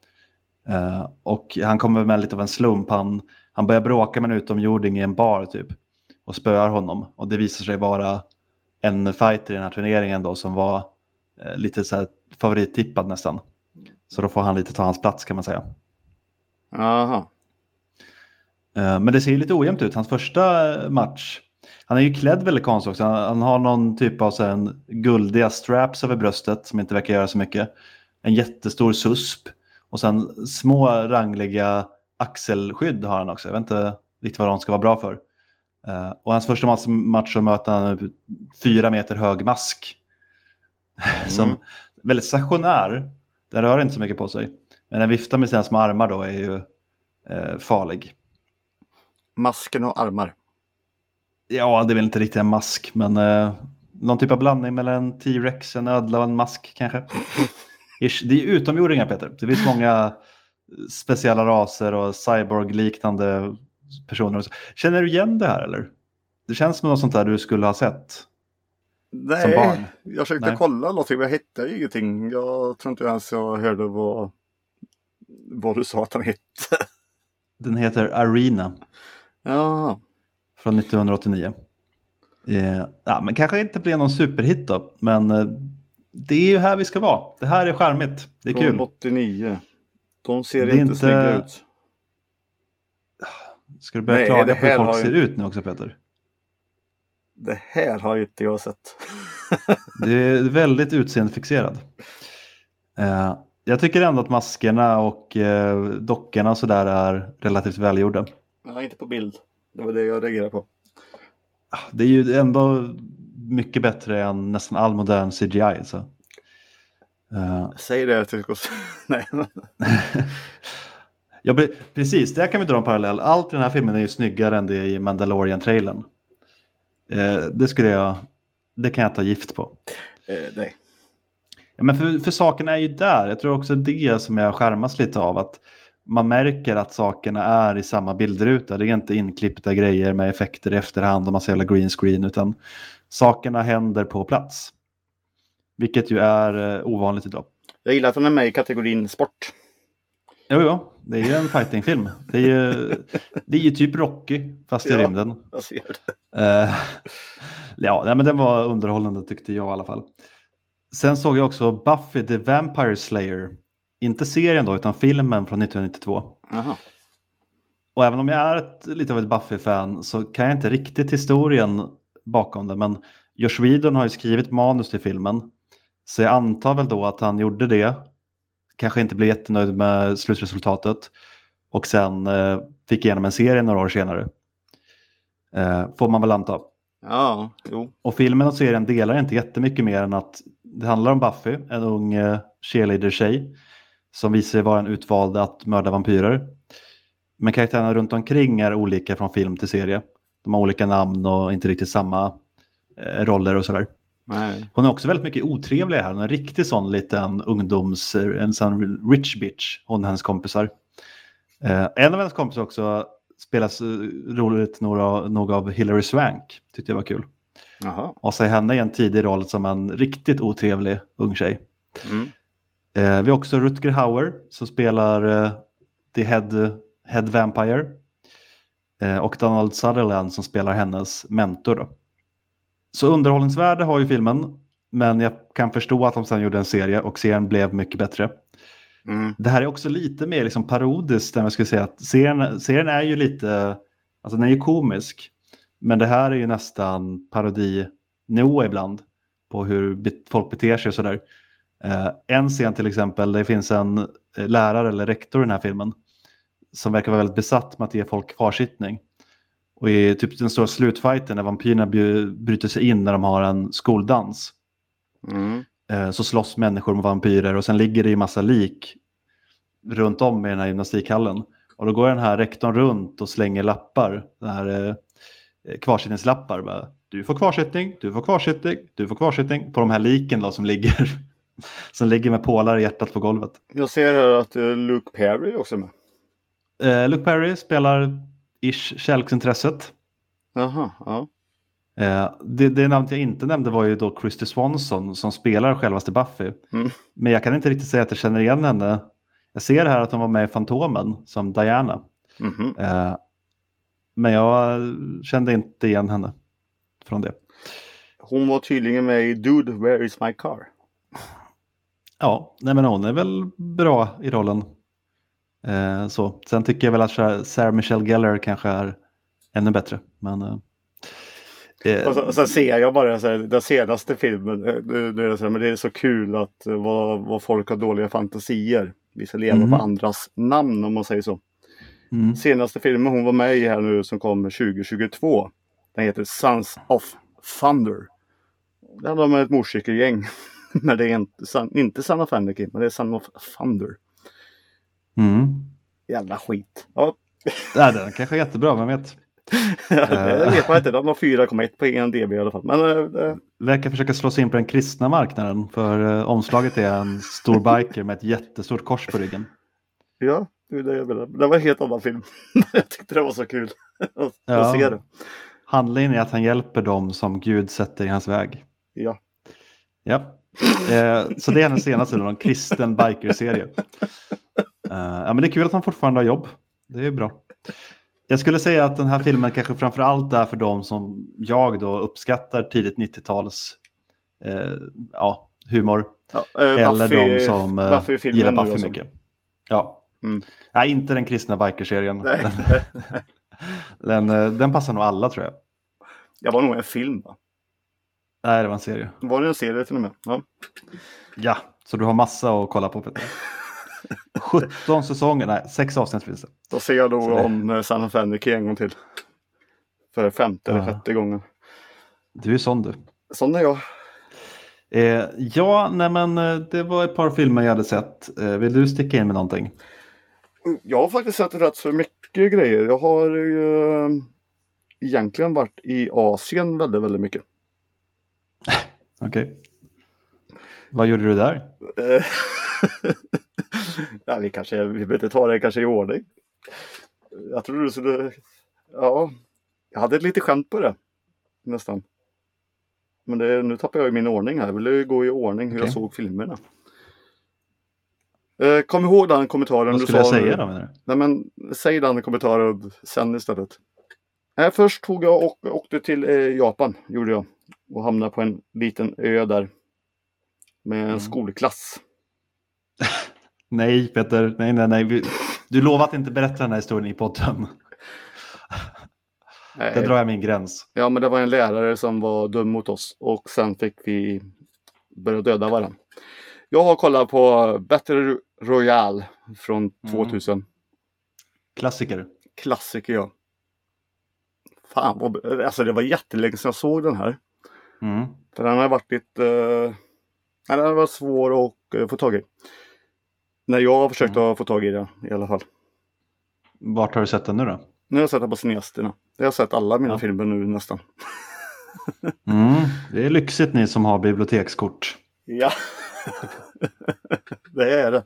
Och han kommer med lite av en slump. Han börjar bråka med en utomjording i en bar typ. Och spöar honom. Och det visar sig vara en fighter i den här turneringen då som var lite så här favorittippad nästan. Så då får han lite ta hans plats kan man säga. Aha. Men det ser ju lite ojämnt ut. Hans första match. Han är ju klädd väldigt konstigt också. Han har någon typ av så här, en guldiga straps över bröstet som inte verkar göra så mycket. En jättestor susp. Och sen små rangliga axelskydd har han också. Jag vet inte riktigt vad de ska vara bra för. Och hans första match så möter han 4 meter hög mask. Som väldigt stationär. Den rör inte så mycket på sig. Men den viftar med sina små armar då är ju farlig. Masken och armar. Ja, det är väl inte riktigt en mask. Men någon typ av blandning mellan en T-Rex, en ödla och en mask kanske. Det är utomjordingar, Peter. Det finns många speciella raser och cyborg-liknande personer. Känner du igen det här eller? Det känns som något sånt där du skulle ha sett. Nej, som barn. Jag försökte kolla någonting men jag hittade ju ingenting. Jag tror inte ens jag hörde vad du sa att den hette. Den heter Arena. Ja. Från 1989. Ja, men kanske inte blir någon superhit då. Men det är ju här vi ska vara. Det här är charmigt. Det är från kul. 89. De ser inte snygga ut. Ska du börja klaga på hur folk ser ut nu också, Peter? Det här har inte jag sett. Det är väldigt utseendefixerad. Jag tycker ändå att maskerna och dockorna och sådär är relativt välgjorda. Ja, inte på bild. Det var det jag reagerade på. Det är ju ändå mycket bättre än nästan all modern CGI. Så. Säg det till oss. Nej. Ja, precis, där kan vi dra en parallell. Allt i den här filmen är ju snyggare än det i Mandalorian-trailern. Det kan jag ta gift på. Nej. Ja, men för sakerna är ju där. Jag tror också det som jag skärmas lite av. Att man märker att sakerna är i samma bildruta. Det är inte inklippta grejer med effekter i efterhand och massa jävla green screen. Utan sakerna händer på plats. Vilket ju är ovanligt idag. Jag gillar att den är med i kategorin sport. Jo, det är ju en fightingfilm. Det är ju typ Rocky fast i rymden. Jag ser det. Ja, men den var underhållande tyckte jag i alla fall. Sen såg jag också Buffy the Vampire Slayer. Inte serien då, utan filmen från 1992. Aha. Och även om jag är lite av ett Buffy-fan så kan jag inte riktigt historien bakom det. Men Joss Whedon har ju skrivit manus till filmen. Så jag antar väl då att han gjorde det. Kanske inte blev jättenöjd med slutresultatet. Och sen fick igenom en serie några år senare. Får man väl anta. Ja, jo. Och filmen och serien delar inte jättemycket mer än att Det handlar om Buffy, en ung cheerleader-tjej som visar sig vara en utvald att mörda vampyrer. Men karaktärerna runt omkring är olika från film till serie. De har olika namn och inte riktigt samma roller och sådär. Nej. Hon är också väldigt mycket otrevlig här. Hon är en riktig sån liten en sån rich bitch. Hon och hennes kompisar. En av hennes kompisar också spelas roligt nog av Hilary Swank. Tyckte jag var kul. Jaha. Och så är henne i en tidig roll som en riktigt otrevlig ung tjej. Vi har också Rutger Hauer som spelar The Head Vampire. Och Donald Sutherland som spelar hennes mentor då. Så underhållningsvärde har ju filmen, men jag kan förstå att de sen gjorde en serie och serien blev mycket bättre. Det här är också lite mer liksom parodiskt än jag skulle säga att serien är ju lite, alltså den är ju komisk, men det här är ju nästan parodinivå ibland på hur folk beter sig och sådär. En scen till exempel, det finns en lärare eller rektor i den här filmen som verkar vara väldigt besatt med att ge folk kvarsittning. Och i typ den stora slutfighten när vampyrerna bryter sig in när de har en skoldans. Så slåss människor med vampyrer och sen ligger det ju massa lik runt om i den här gymnastikhallen. Och då går den här rektorn runt och slänger lappar. Den här kvarsittningslappar. Bara, du får kvarsittning, du får kvarsittning, du får kvarsittning. På de här liken då, som ligger med pålar i hjärtat på golvet. Jag ser här att Luke Perry också är med. Luke Perry spelar kärleksintresset. Jaha, ja. Det namnet jag inte nämnde var ju då Christy Swanson som spelar självaste Buffy. Men jag kan inte riktigt säga att jag känner igen henne. Jag ser här att hon var med i Fantomen som Diana. Men jag kände inte igen henne från det. Hon var tydligen med i Dude, Where is my car? Ja, nej men hon är väl bra i rollen. Så. Sen tycker jag väl att Sarah Michelle Gellar kanske är ännu bättre. Men, och så ser jag bara så här, den senaste filmen. Men det är så kul att vad folk har dåliga fantasier. Vi ska leva på andras namn om man säger så. Senaste filmen hon var med i här nu som kom 2022. Den heter Sons of Thunder. Det handlar om ett motorcykelgäng. Men det är inte Son of Anarchy, men det är Son of Thunder. Jävla skit. Ja. Nej, den kanske är jättebra, vem vet. Det vet man inte, den har 4,1 på IMDb i alla fall. Men, verkar försöka slå sig in på den kristna marknaden. För omslaget är en stor biker med ett jättestort kors på ryggen. Ja, det var en helt annan film. Jag tyckte det var så kul att se det. Handlingen är att han hjälper dem som Gud sätter i hans väg. Ja. Så det är den senaste, en kristen biker-serie. Men det är kul att han fortfarande har jobb. Det är bra. Jag skulle säga att den här filmen kanske framförallt är för dem som jag då uppskattar tidigt 90-tals humor. Eller de som gillar Buffy mycket. Ja. Nej, inte den kristna biker-serien. Den passar nog alla, tror jag. Det var nog en film, va? Nej, det var en serie. Var det en serie till och med? Ja, så du har massa att kolla på, Peter. 17 säsonger, nej 6 avsnitt finns det. Då ser jag då om Son of Anarchy en gång till. För 5:e eller 6:e gången. Du är sån du. Sån är jag. Det var ett par filmer jag hade sett. Vill du sticka in med någonting? Jag har faktiskt sett rätt så mycket grejer. Jag har ju egentligen varit i Asien väldigt, väldigt mycket. Okej. Vad gjorde du där? Ja, vi behöver ta det kanske i ordning. Jag tror du skulle... Ja, jag hade ett litet skämt på det. Nästan. Men nu tappar jag i min ordning här. Jag ville gå i ordning hur jag såg filmerna. Kom ihåg den kommentaren Vad du skulle sa. Jag säga då, menar du? Nej, men säg den kommentaren sen istället. Först tog jag och åkte till Japan, gjorde jag. Och hamnade på en liten ö där. Med en skolklass. Nej, Peter. Nej. Du lovat att inte berätta den här historien i podden. Där drar jag min gräns. Ja, men det var en lärare som var dum mot oss. Och sen fick vi börja döda varandra. Jag har kollat på Battle Royale från 2000. Klassiker. Klassiker, ja. Fan, alltså det var jättelänge sedan jag såg den här. För den har varit lite Nej, den var svår att få tag i. När jag har försökt att få tag i den i alla fall. Vart har du sett den nu då? Nu har jag sett den på cineasterna. Jag har sett alla mina filmer nu nästan. Det är lyxigt ni som har bibliotekskort. Ja, det är det.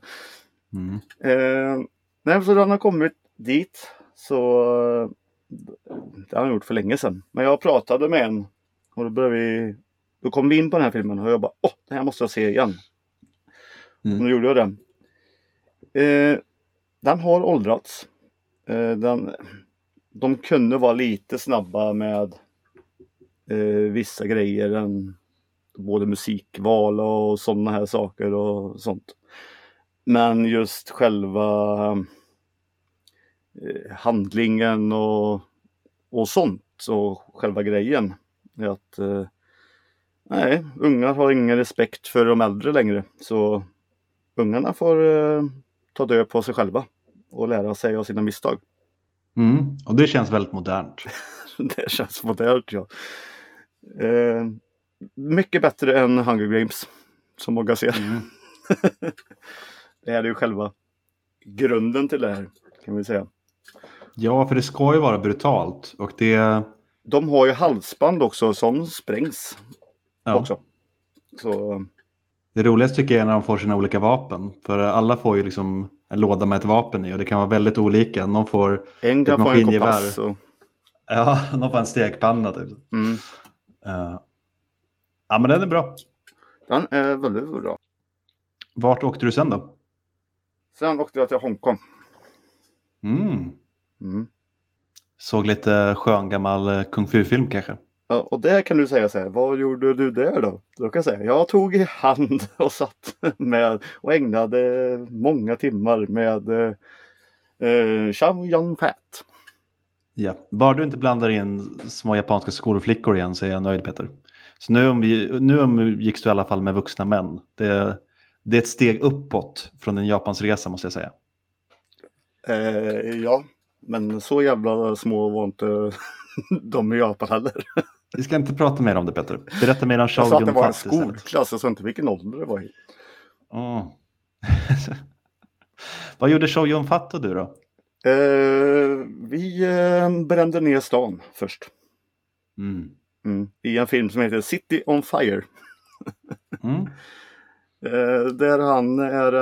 Nej, så den har kommit dit. Så det har jag gjort för länge sedan. Men jag pratade med en. Och då kom vi in på den här filmen. Och jag bara, det här måste jag se igen. Och då gjorde jag den. Den har åldrats. De kunde vara lite snabba med vissa grejer än både musikval och sådana här saker och sånt. Men just själva handlingen och sånt och själva grejen är att nej, ungar har ingen respekt för de äldre längre. Så ungarna får ta död på sig själva och lära sig av sina misstag. Och det känns väldigt modernt. Det känns modernt, ja. Mycket bättre än Hunger Games, som många ser. Det här är ju själva grunden till det här, kan vi säga. Ja, för det ska ju vara brutalt. Och de har ju halsband också som sprängs. Ja. Också. Så... Det roligaste tycker jag är när de får sina olika vapen. För alla får ju liksom en låda med ett vapen i. Och det kan vara väldigt olika. Någon får en kan få en kompass. Ja, någon får en stekpanna typ. Ja, men den är bra. Den är väldigt bra. Vart åkte du sen då? Sen åkte jag till Hongkong. Såg lite skön gammal kung fu-film kanske. Ja, och där kan du säga så här, vad gjorde du där då? Då kan jag säga, jag tog i hand och satt med och ägnade många timmar med Chow Yun-Fat. Ja, bara du inte blandar in små japanska skolflickor igen så är jag nöjd, Peter. Så nu gick du i alla fall med vuxna män. Det är ett steg uppåt från en Japansresa, måste jag säga. Ja, men så jävla små var inte de i Japan heller. Vi ska inte prata mer om det, Peter. Berätta mer om Chow Yun-Fat. Jag sa att det var en skolklass, jag sa inte vilken ålder det var i. Vad gjorde Chow Yun-Fat och du då? Vi brände ner stan först. I en film som heter City on Fire. Där han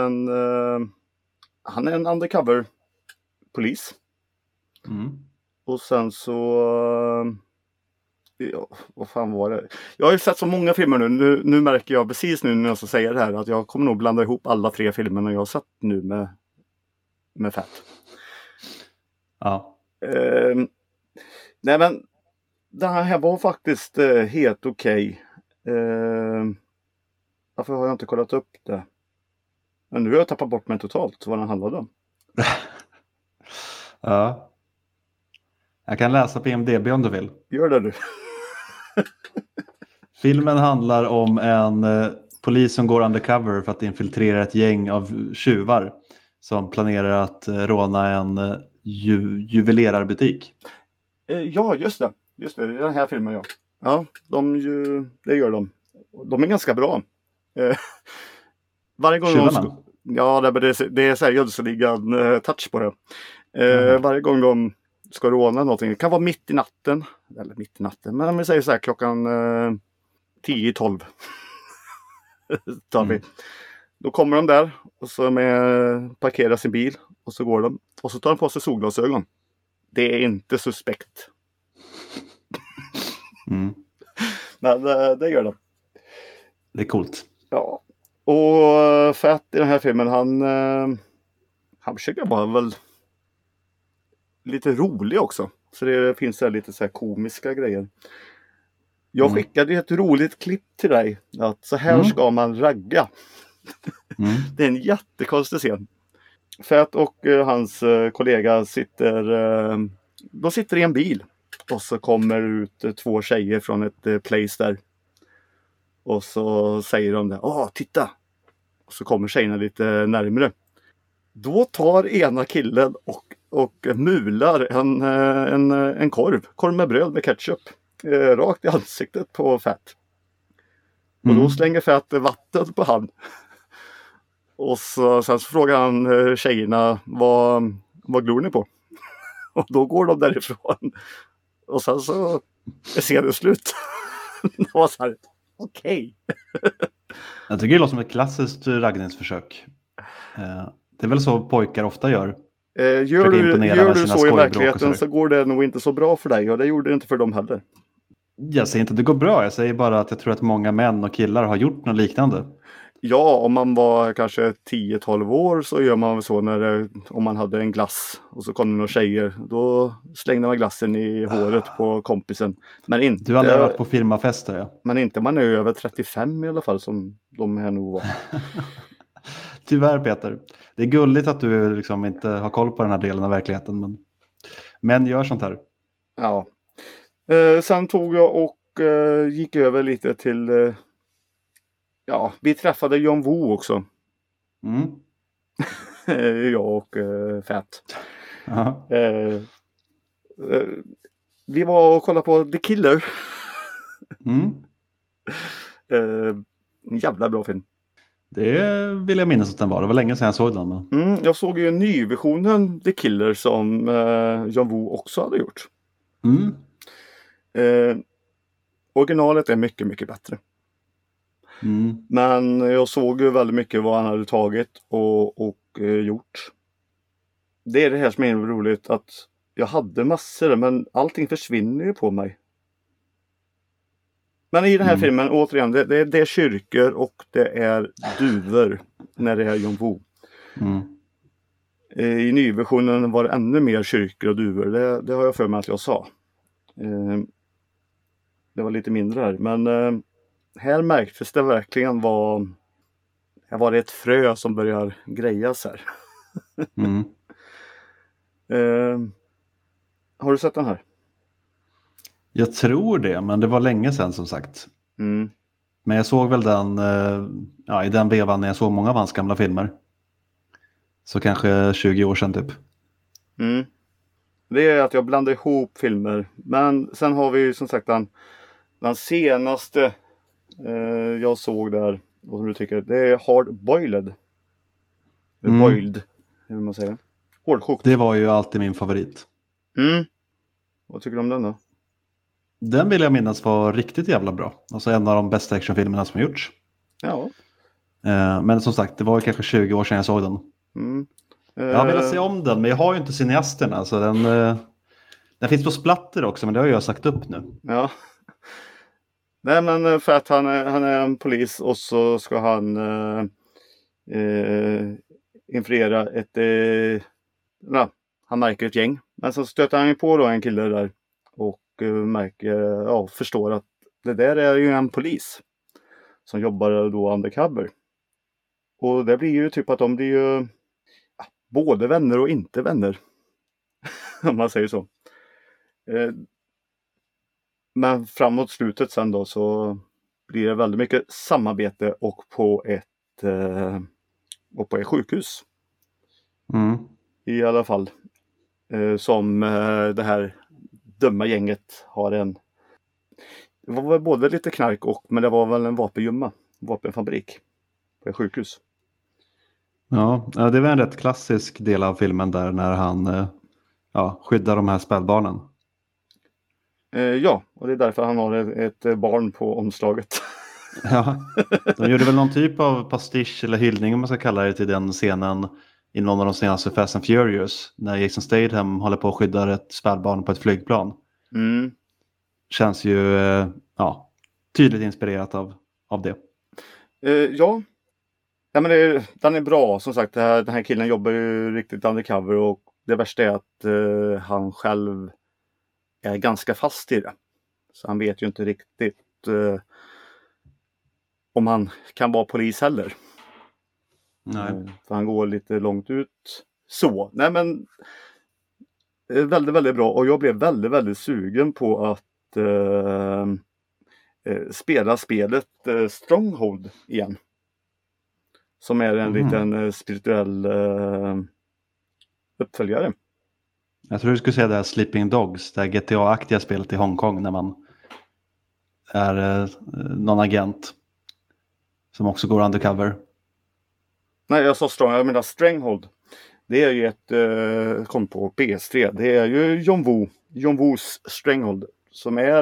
är en undercover polis. Och sen så ja, vad fan var det? Jag har ju sett så många filmer nu märker jag precis nu när jag ska säga det här att jag kommer nog blanda ihop alla 3 filmerna jag har sett nu med Fat. Ja. Nej, men det här var faktiskt helt okej. Varför har jag inte kollat upp det? Men nu har jag tappat bort mig totalt vad den handlade om. Ja. Jag kan läsa på IMDb om du vill. Gör det du. Filmen handlar om en polis som går undercover för att infiltrera ett gäng av tjuvar som planerar att råna en juvelerarbutik. Ja, just det. Just det, den här filmen, ja. Ja, det gör de. De är ganska bra. Varje gång det är så här gödseligan touch på det. Varje gång de ska råna någonting. Det kan vara mitt i natten. Eller mitt i natten. Men om vi säger så här klockan 10-12. Tar vi. Då kommer de där. Och så parkerar sin bil. Och så går de. Och så tar de på sig solglasögon. Det är inte suspekt. Men det gör de. Det är coolt. Ja. Och Fat i den här filmen, han försöker vara väl lite rolig också. Så det finns så här lite så här komiska grejer. Jag skickade ett roligt klipp till dig. Att så här ska man ragga. Det är en jättekonstig scen. Fat och hans kollega sitter i en bil. Och så kommer ut 2 tjejer från ett place där. Och så säger de det. Titta! Och så kommer tjejerna lite närmare. Då tar ena killen och mular en korv med bröd med ketchup. Rakt i ansiktet på Fat. Och då slänger Fett vatten på han. Och sen så frågar han tjejerna, vad glor ni på? Och då går de därifrån. Och sen så är scenen slut. Det var så här, okej. Jag tycker det låter som ett klassiskt raggningsförsök. Det är väl så pojkar ofta gör. Gör du så i verkligheten så går det nog inte så bra för dig. Och det gjorde det inte för dem heller. Jag säger inte att det går bra. Jag säger bara att jag tror att många män och killar har gjort något liknande. Ja, om man var kanske 10-12 år så gör man så om man hade en glass och så kom det några tjejer. Då slängde man glassen i håret på kompisen. Men inte, du har aldrig varit på firmafester, ja. Men inte man är över 35 i alla fall som de här nog var. Tyvärr, Peter. Det är gulligt att du liksom inte har koll på den här delen av verkligheten. Men män gör sånt här. Ja. Sen tog jag och gick över lite till... vi träffade John Woo också. Jag och Fett. Vi var och kollade på The Killer. En jävla bra film. Det vill jag minnas att den var. Det var länge sedan jag såg den. Men... jag såg ju en ny versionen The Killer som John Woo också hade gjort. Originalet är mycket, mycket bättre. Men jag såg ju väldigt mycket vad han hade tagit och gjort. Det är det här som är roligt, att jag hade massor men allting försvinner ju på mig. Men i den här filmen, återigen, det är kyrkor och det är duvor när det är John Woo. I nyversionen var det ännu mer kyrkor och duvor. Det har jag för mig att jag sa. Det var lite mindre här. Men här märktes det verkligen var det ett frö som börjar grejas här. Har du sett den här? Jag tror det, men det var länge sedan som sagt. Men jag såg väl den i den vevan när jag såg många av hans gamla filmer. Så kanske 20 år sedan typ. Det är att jag blandar ihop filmer. Men sen har vi som sagt den senaste jag såg där, vad du tycker, det är Hard Boiled. Boiled, hur man säger. Hårdkokt. Det var ju alltid min favorit. Vad tycker du om den då? Den vill jag minnas var riktigt jävla bra. Alltså en av de bästa actionfilmerna som har gjorts. Ja. Men som sagt, det var kanske 20 år sedan jag såg den. Jag har velat se om den, men jag har ju inte cineasterna. Så den finns på splatter också, men det har jag sagt upp nu. Ja. Nej, men för att han är en polis och så ska han influera han märker ett gäng. Men så stöter han ju på då en kille där och förstår att det där är ju en polis som jobbar då undercover. Och det blir ju typ att de blir ju både vänner och inte vänner. Om man säger så. Men framåt slutet sen då så blir det väldigt mycket samarbete och på ett sjukhus. I alla fall. Som det här dumma gänget har det var väl både lite knark men det var väl en vapenfabrik på ett sjukhus. Ja, det var en rätt klassisk del av filmen där när han skyddar de här spädbarnen. Ja, och det är därför han har ett barn på omslaget. Ja, de gjorde väl någon typ av pastisch eller hyllning om man ska kalla det till den scenen i någon av de senaste Fast and Furious när Jason Statham håller på att skydda ett spädbarn på ett flygplan. Känns ju tydligt inspirerat av det. Ja, men den är bra. Som sagt, den här killen jobbar ju riktigt undercover och det värsta är att han själv är ganska fast i det. Så han vet ju inte riktigt om han kan vara polis heller. Nej. För han går lite långt ut. Så, nej men väldigt, väldigt bra. Och jag blev väldigt, väldigt sugen på att spela spelet Stronghold igen. Som är en liten spirituell uppföljare. Jag tror du skulle säga det här Sleeping Dogs, det här GTA-aktiga spelet i Hongkong när man är någon agent. Som också går undercover. Nej, jag sa Strong, jag menar Stranghold. Det är ju ett, kom på PS3. Det är ju John Woos Stranghold. Som är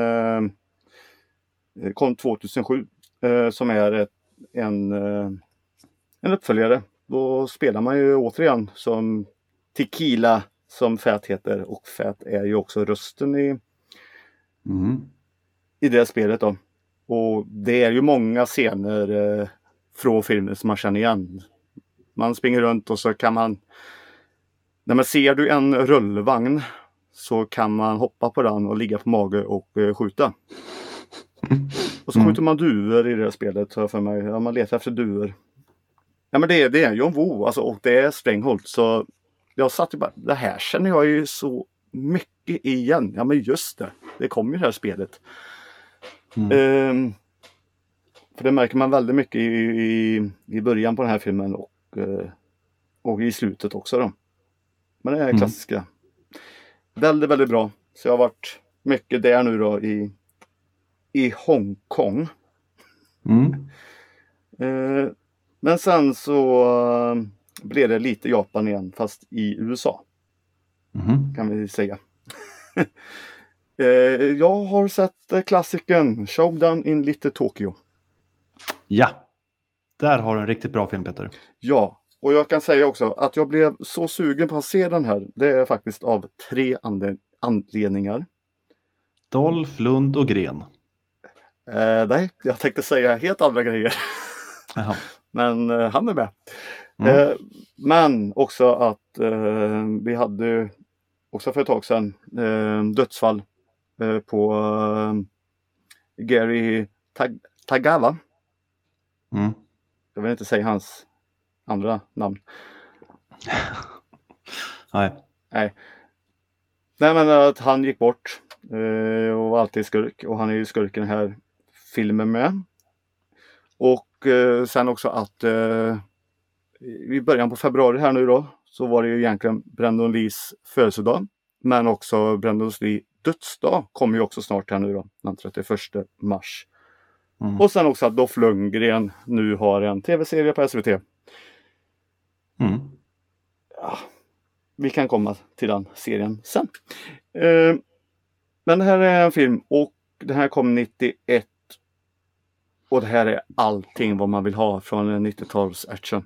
kom 2007. Som är en uppföljare. Då spelar man ju återigen som Tequila, som Fat heter. Och Fat är ju också rösten i det spelet då. Och det är ju många scener från filmen som man känner igen. Man springer runt och så kan man... När man ser du en rullvagn så kan man hoppa på den och ligga på mage och skjuta. Och så skjuter man duvor i det här spelet, för mig. Ja, man letar efter duvor. Ja, men det är John Woo, alltså, och det är Stranghold. Så jag satt ju bara, det här känner jag ju så mycket igen. Ja, men just det kom ju det här spelet. För det märker man väldigt mycket i början på den här filmen och i slutet också då. Men det är klassiska. Väldigt, väldigt bra. Så jag har varit mycket där nu då i Hongkong. Men sen så blev det lite Japan igen, fast i USA. Kan vi säga. Jag har sett klassikern Showdown in Little Tokyo. Ja, där har du en riktigt bra film, Peter. Ja, och jag kan säga också att jag blev så sugen på att se den här. Det är faktiskt av 3 anledningar. Dolph Lundgren. Nej, jag tänkte säga helt andra grejer. Jaha. Men han är med. Men också att vi hade också för ett tag sedan dödsfall på Gary Tagawa. Jag vill inte säga hans andra namn. Nej. Nej, men att han gick bort och var alltid skurk. Och han är ju skurken här filmen med. Och sen också att i början på februari här nu då, så var det ju egentligen Brandon Lees födelsedag. Men också Brandon Lees dödsdag kommer ju också snart här nu då, den 31 mars. Och sen också att Dolph Lundgren nu har en tv-serie på SVT. Ja, vi kan komma till den serien sen. Men det här är en film och det här kom 91. Och det här är allting vad man vill ha från en 90-tals action.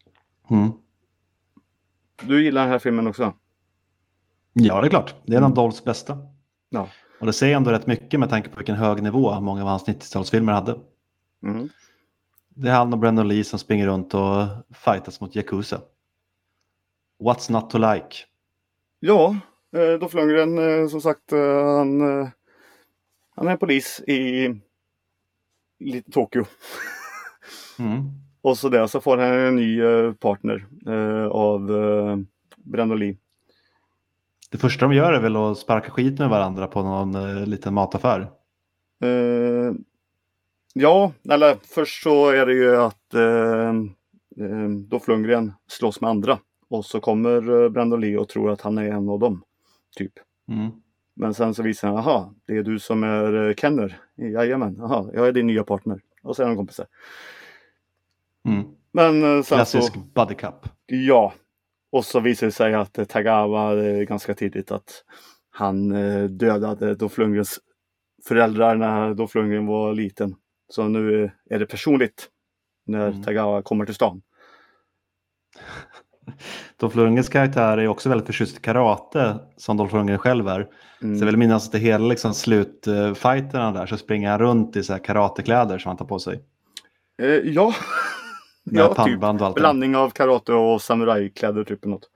Du gillar den här filmen också? Ja, det är klart. Det är en av Dolphs bästa. Ja. Och det säger ändå rätt mycket med tanke på vilken hög nivå många av hans 90-talsfilmer hade. Det är han och Brandon Lee som springer runt och fightas mot Yakuza. What's not to like? Ja, Dolph Lundgren som sagt, han är polis i lite Tokyo. Och så där så får han en ny partner av Brandon Lee. Det första de gör är väl att sparka skit med varandra på någon liten mataffär. Ja, eller först så är det ju att Dolph Lundgren slåss med andra. Och så kommer Brandon Lee och tror att han är en av dem. Typ. Men sen så visar han, aha, det är du som är Kenner. Jajamän, aha, jag är din nya partner. Och så är de kompisar. Men sen klassisk så... buddy cup. Ja. Och så visar det sig att Tagawa ganska tidigt att han dödade Dolph Lundgrens föräldrar när Dolph Lundgren var liten. Så nu är det personligt när Tagawa kommer till stan. Dolph Lundgrens karaktär är också väldigt förtjust i karate som Dolph Lundgren själv är. Så jag vill minnas att det hela liksom slutfighterna där så springer han runt i så här karatekläder som han tar på sig. Ja. Med pannband och allt. Blandning av karate och samurajkläder typ något.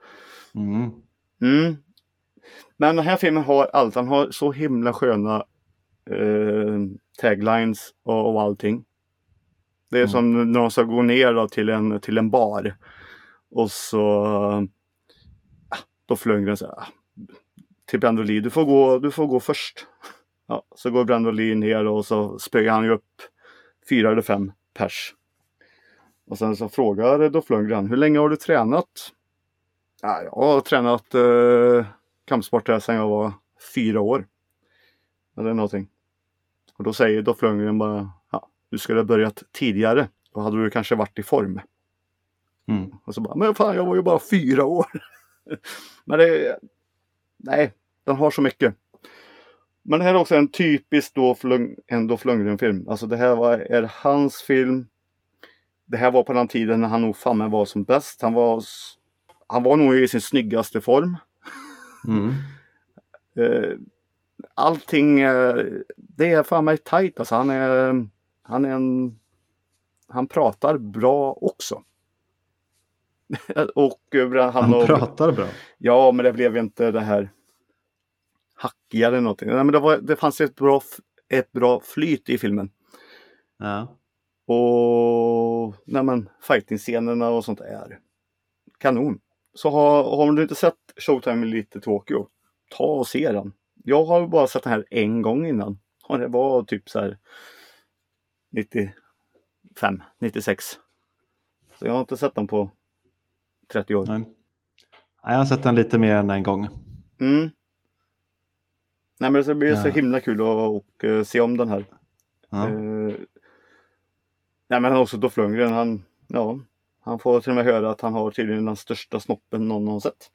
Men den här filmen har allt. Han har så himla sköna taglines och allting. Det är som när de ska gå ner då till en bar. Och så då Lundgren säger till Brandon Lee, du får gå först. Ja, så går Brandon Lee ner och så spöjer han ju upp 4 eller 5 pers. Och sen så frågar Dolph Lundgren, hur länge har du tränat? Ja, jag har tränat kampsport här sedan jag var 4 år. Eller någonting. Och då säger Dolph Lundgren bara, Du skulle ha börjat tidigare. Då hade du kanske varit i form. Och så bara, men fan, jag var ju bara 4 år. Men nej, den har så mycket. Men det här är också en typisk Dolph Lundgren-film. Alltså det här är hans film. Det här var på den tiden när han nog fan var som bäst. Han var nog i sin snyggaste form. Allting, det är fan mig tajt. Alltså han pratar bra också. Och han pratar bra. Ja, men det blev inte det här hackiga eller någonting. Nej, men det fanns ett bra flyt i filmen. Ja. Och fighting-scenerna och sånt är kanon. Så har du inte sett Showtime Little Tokyo, ta och se den. Jag har bara sett den här en gång innan. Och det var typ så här 95, 96. Så jag har inte sett den på 30 år. Nej. Jag har sett den lite mer än en gång. Nej, men det blir så himla kul att se om den här. Ja. Nej, men också Dolph Lundgren, han får till och med höra att han har tydligen den största snoppen någon har sett.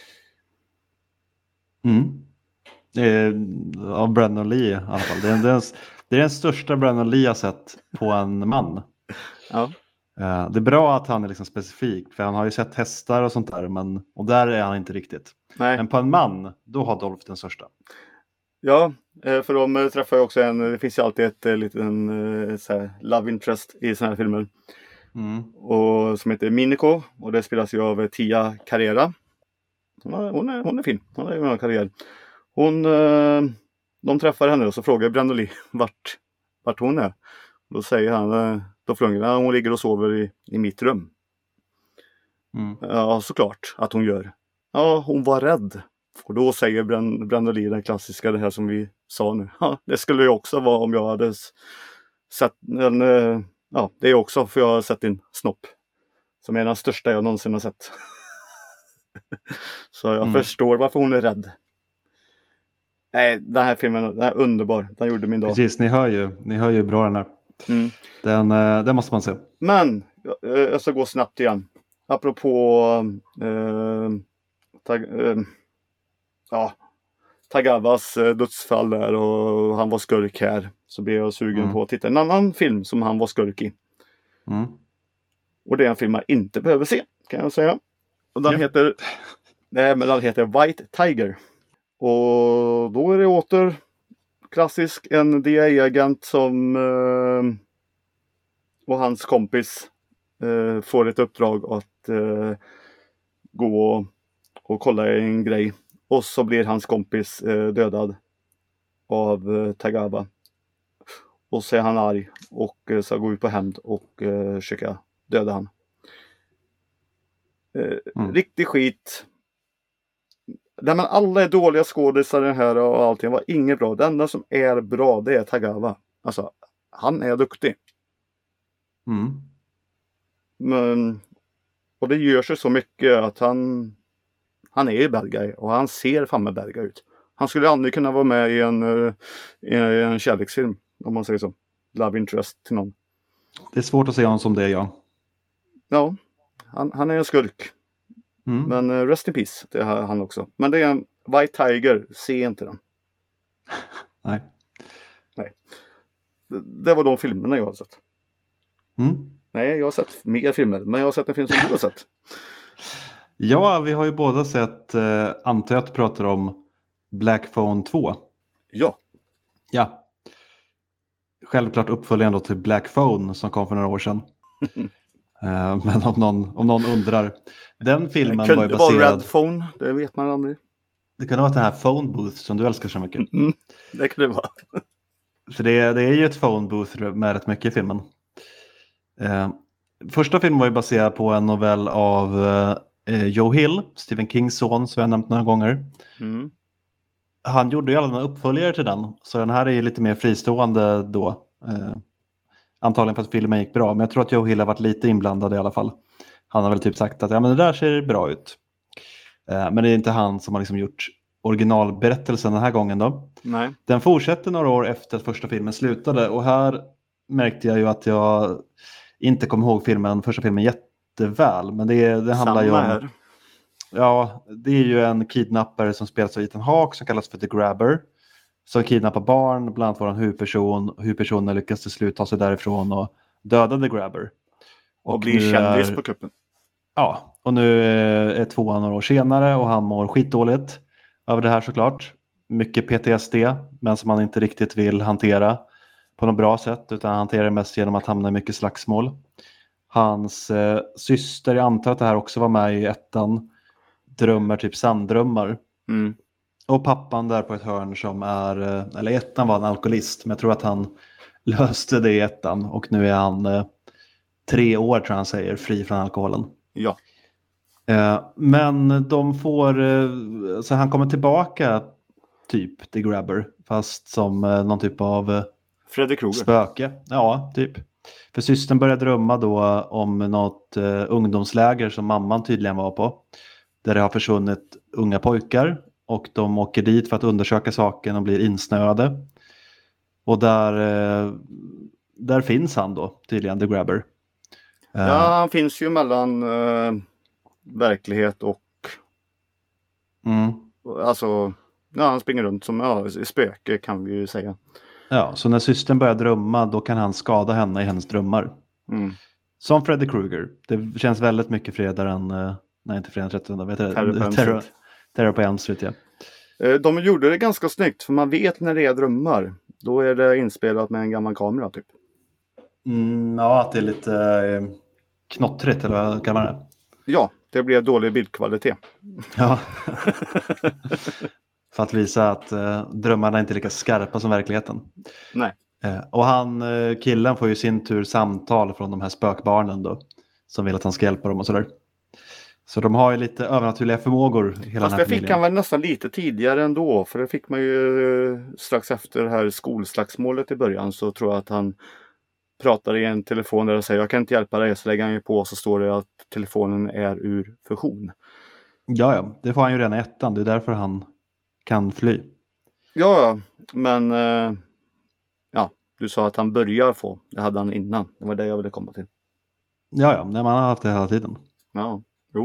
Av Brandon Lee i alla fall. Det är den största Brandon Lee har sett på en man. Ja. Det är bra att han är liksom specifik, för han har ju sett hästar och sånt där, och där är han inte riktigt. Nej. Men på en man, då har Dolph den största. Ja, för de träffar ju också det finns ju alltid ett liten love interest i såna här filmer. Och som heter Miniko, och det spelas ju av Tia Carrera. Hon är fin, hon har ju en karriär. De träffar henne och så frågar Brandon Lee vart hon är. Då säger han, då frågar hon ligger och sover i mitt rum. Ja, såklart att hon gör. Ja, hon var rädd. Och då säger Brandon Lee den klassiska, det här som vi sa nu. Ja, det skulle ju också vara om jag hade sett en, det är också för jag har sett din snopp. Som är den största jag någonsin har sett. Så jag förstår varför hon är rädd. Nej, den här filmen är underbar. Den gjorde min dag. Precis, ni hör ju bra den här. Den måste man se. Men jag ska gå snabbt igen. Apropå Tagawas dödsfall där, och han var skurk här, så blev jag sugen på att titta en annan film som han var skurk i. Och det är en film man inte behöver se, kan jag säga. Och den heter White Tiger. Och då är det åter klassisk en DIA-agent som och hans kompis får ett uppdrag att gå och kolla en grej. Och så blir hans kompis dödad av Tagawa. Och så är han arg och ska gå ut på hämnd och försöka döda han. Riktig skit. Där man alla är dåliga skådisar den här och allting var inget bra. Det enda som är bra, det är Tagawa. Alltså, han är duktig. Och det gör sig så mycket att han är ju bad guy och han ser fan med bad guy ut. Han skulle aldrig kunna vara med i en kärleksfilm, om man säger så. Love interest till någon. Det är svårt att se honom som det är, ja. Ja, han är en skurk. Men rest in peace, det är han också. Men det är en White Tiger, se inte den. Nej. Det var de filmerna jag har sett. Nej, jag har sett mer filmer, men jag har sett en film som du har sett. Ja, vi har ju båda sett, antar jag att pratar om Black Phone 2. Ja. Ja. Självklart uppföljaren då till Black Phone som kom för några år sedan. Men om någon undrar. Den filmen var ju baserad... Det kunde vara Red Phone, det vet man aldrig. Det kunde vara den här phone booth som du älskar så mycket. Det kan det vara. För det är ju ett phone booth med rätt mycket i filmen. Första filmen var ju baserad på en novell av Joe Hill, Stephen Kings son, som jag nämnt några gånger. Han gjorde ju alla uppföljare till den, så den här är ju lite mer fristående då. Antagligen för att filmen gick bra, men jag tror att Joe Hill har varit lite inblandad i alla fall. Han har väl typ sagt att men det där ser bra ut. Men det är inte han som har liksom gjort originalberättelsen den här gången då. Nej. Den fortsätter några år efter att första filmen slutade, och här märkte jag ju att jag inte kom ihåg första filmen jätteväl. Men det handlar ju om... Här. Ja, det är ju en kidnappare som spelas av Ethan Hawke som kallas för The Grabber. Som kidnappar barn, bland annat vår huvudperson. Huvudpersonen lyckas till slut ta sig därifrån och döda The Grabber. Och blir kändis på kuppen. Ja, och nu är 2 några år senare och han mår skitdåligt över det här såklart. Mycket PTSD, men som han inte riktigt vill hantera på något bra sätt, utan hanterar det mest genom att hamna i mycket slagsmål. Hans syster, jag antar att det här också var med i ettan, drömmer typ sanddrömmar. Mm. Och pappan där på ett hörn som är, eller ettan var en alkoholist, men jag tror att han löste det i ettan och nu är han 3 år tror jag han säger, fri från alkoholen. Ja. Men de får, så han kommer tillbaka typ The Grabber, fast som någon typ av Freddy Krueger. Spöke. Ja, typ. För systern börjar drömma då om något ungdomsläger som mamman tydligen var på. Där det har försvunnit unga pojkar och de åker dit för att undersöka saken och blir insnöade. Och där finns han då, tydligen, The Grabber. Ja, han finns ju mellan verklighet och... Alltså, ja, han springer runt som spöke kan vi ju säga. Ja, så när systern börjar drömma då kan han skada henne i hennes drömmar. Som Freddy Krueger. Det känns väldigt mycket fredare än... nej, inte fredag 13. Vet du? Terror på Elm Street, ja. De gjorde det ganska snyggt, för man vet när det är drömmar. Då är det inspelat med en gammal kamera, typ. Ja, att det är lite knottrigt, eller vad kan man det? Ja, det blir dålig bildkvalitet. Ja. För att visa att drömmarna inte är lika skarpa som verkligheten. Nej. Och killen får ju sin tur samtal från de här spökbarnen då. Som vill att han ska hjälpa dem och sådär. Så de har ju lite övernaturliga förmågor, hela den här familjen. Det fick han väl nästan lite tidigare ändå. För det fick man ju strax efter det här skolslagsmålet i början. Så tror jag att han pratar i en telefon där och säger jag kan inte hjälpa dig. Så lägger han ju på och så står det att telefonen är ur funktion. Ja, det får han ju redan i ettan. Det är därför han kan fly. Ja, men du sa att han börjar få. Det hade han innan. Det var det jag ville komma till. Ja, nej, man har haft det hela tiden. Ja, jo.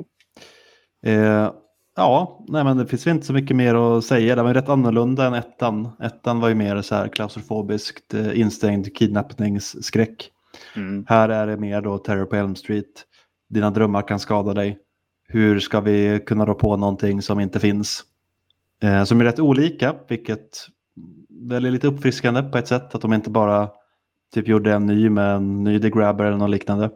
Nej, men det finns inte så mycket mer att säga. Det var rätt annorlunda än ettan. Ettan var ju mer så här klaustrofobiskt instängd kidnappningsskräck. Här är det mer då Terror på Elm Street. Dina drömmar kan skada dig. Hur ska vi kunna rå på någonting som inte finns? Som är rätt olika, vilket väl är lite uppfriskande på ett sätt. Att de inte bara typ gjorde en ny med en ny The Grabber eller något liknande.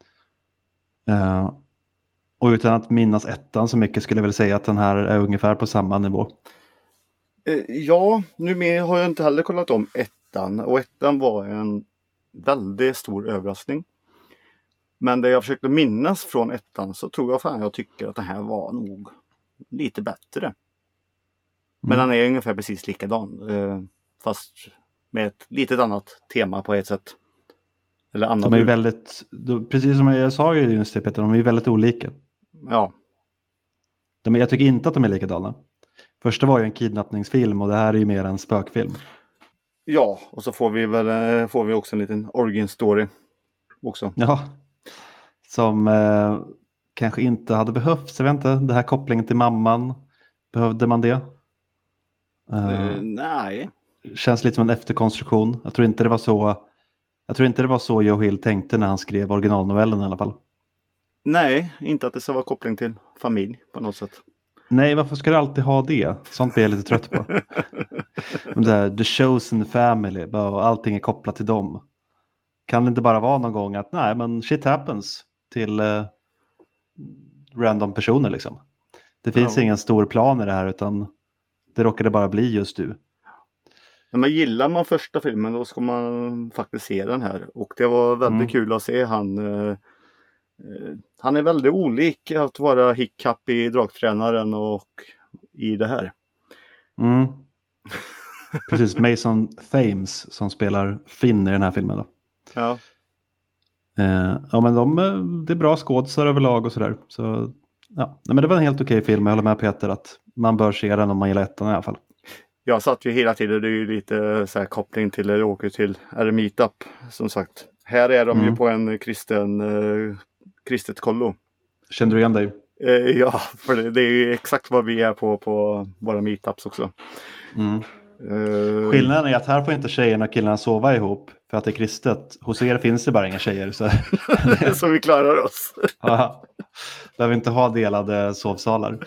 Och utan att minnas ettan så mycket skulle jag väl säga att den här är ungefär på samma nivå. Ja, nu har jag inte heller kollat om ettan. Och ettan var en väldigt stor överraskning. Men det jag försökte minnas från ettan så tror jag tycker att det här var nog lite bättre. Men den är ungefär precis likadan. Fast med ett litet annat tema på ett sätt. Eller annat. De är ju väldigt, precis som jag sa ju just det, Peter, de är ju väldigt olika. Ja. Jag tycker inte att de är likadana. Första var ju en kidnappningsfilm och det här är ju mer en spökfilm. Ja, och så får vi också en liten origin story också. Ja, som kanske inte hade behövts. Jag vet inte, det här kopplingen till mamman. Behövde man det? Nej. Känns lite som en efterkonstruktion. Jag tror inte det var så Joe Hill tänkte när han skrev originalnovellen i alla fall. Nej, inte att det ska vara koppling till familj på något sätt. Nej, varför ska du alltid ha det? Sånt blir jag lite trött på. Det här, the chosen family, allting är kopplat till dem. Kan det inte bara vara någon gång att nej, men shit happens till random personer liksom. Det finns ingen stor plan i det här utan det råkade bara bli just du. Men gillar man första filmen då ska man faktiskt se den här. Och det var väldigt kul att se han är väldigt olik att vara hiccup i Draktränaren och i det här. Precis, Mason Thames som spelar Finn i den här filmen då. Ja. Ja, men det är bra skådespelare överlag och sådär. Men det var en helt okej film. Jag håller med Peter att man bör se den om man gillar ettan i alla fall. Jag satt ju hela tiden, det är ju lite så här koppling till det åker till Meetup som sagt. Här är de ju på en kristet kollo. Kände du igen dig? Ja, för det är ju exakt vad vi är på våra meetups också. Skillnaden är att här får inte tjejerna och killarna sova ihop för att det är kristet. Hos er finns det bara inga tjejer. Så vi klarar oss. Behöver inte ha delade sovsalar.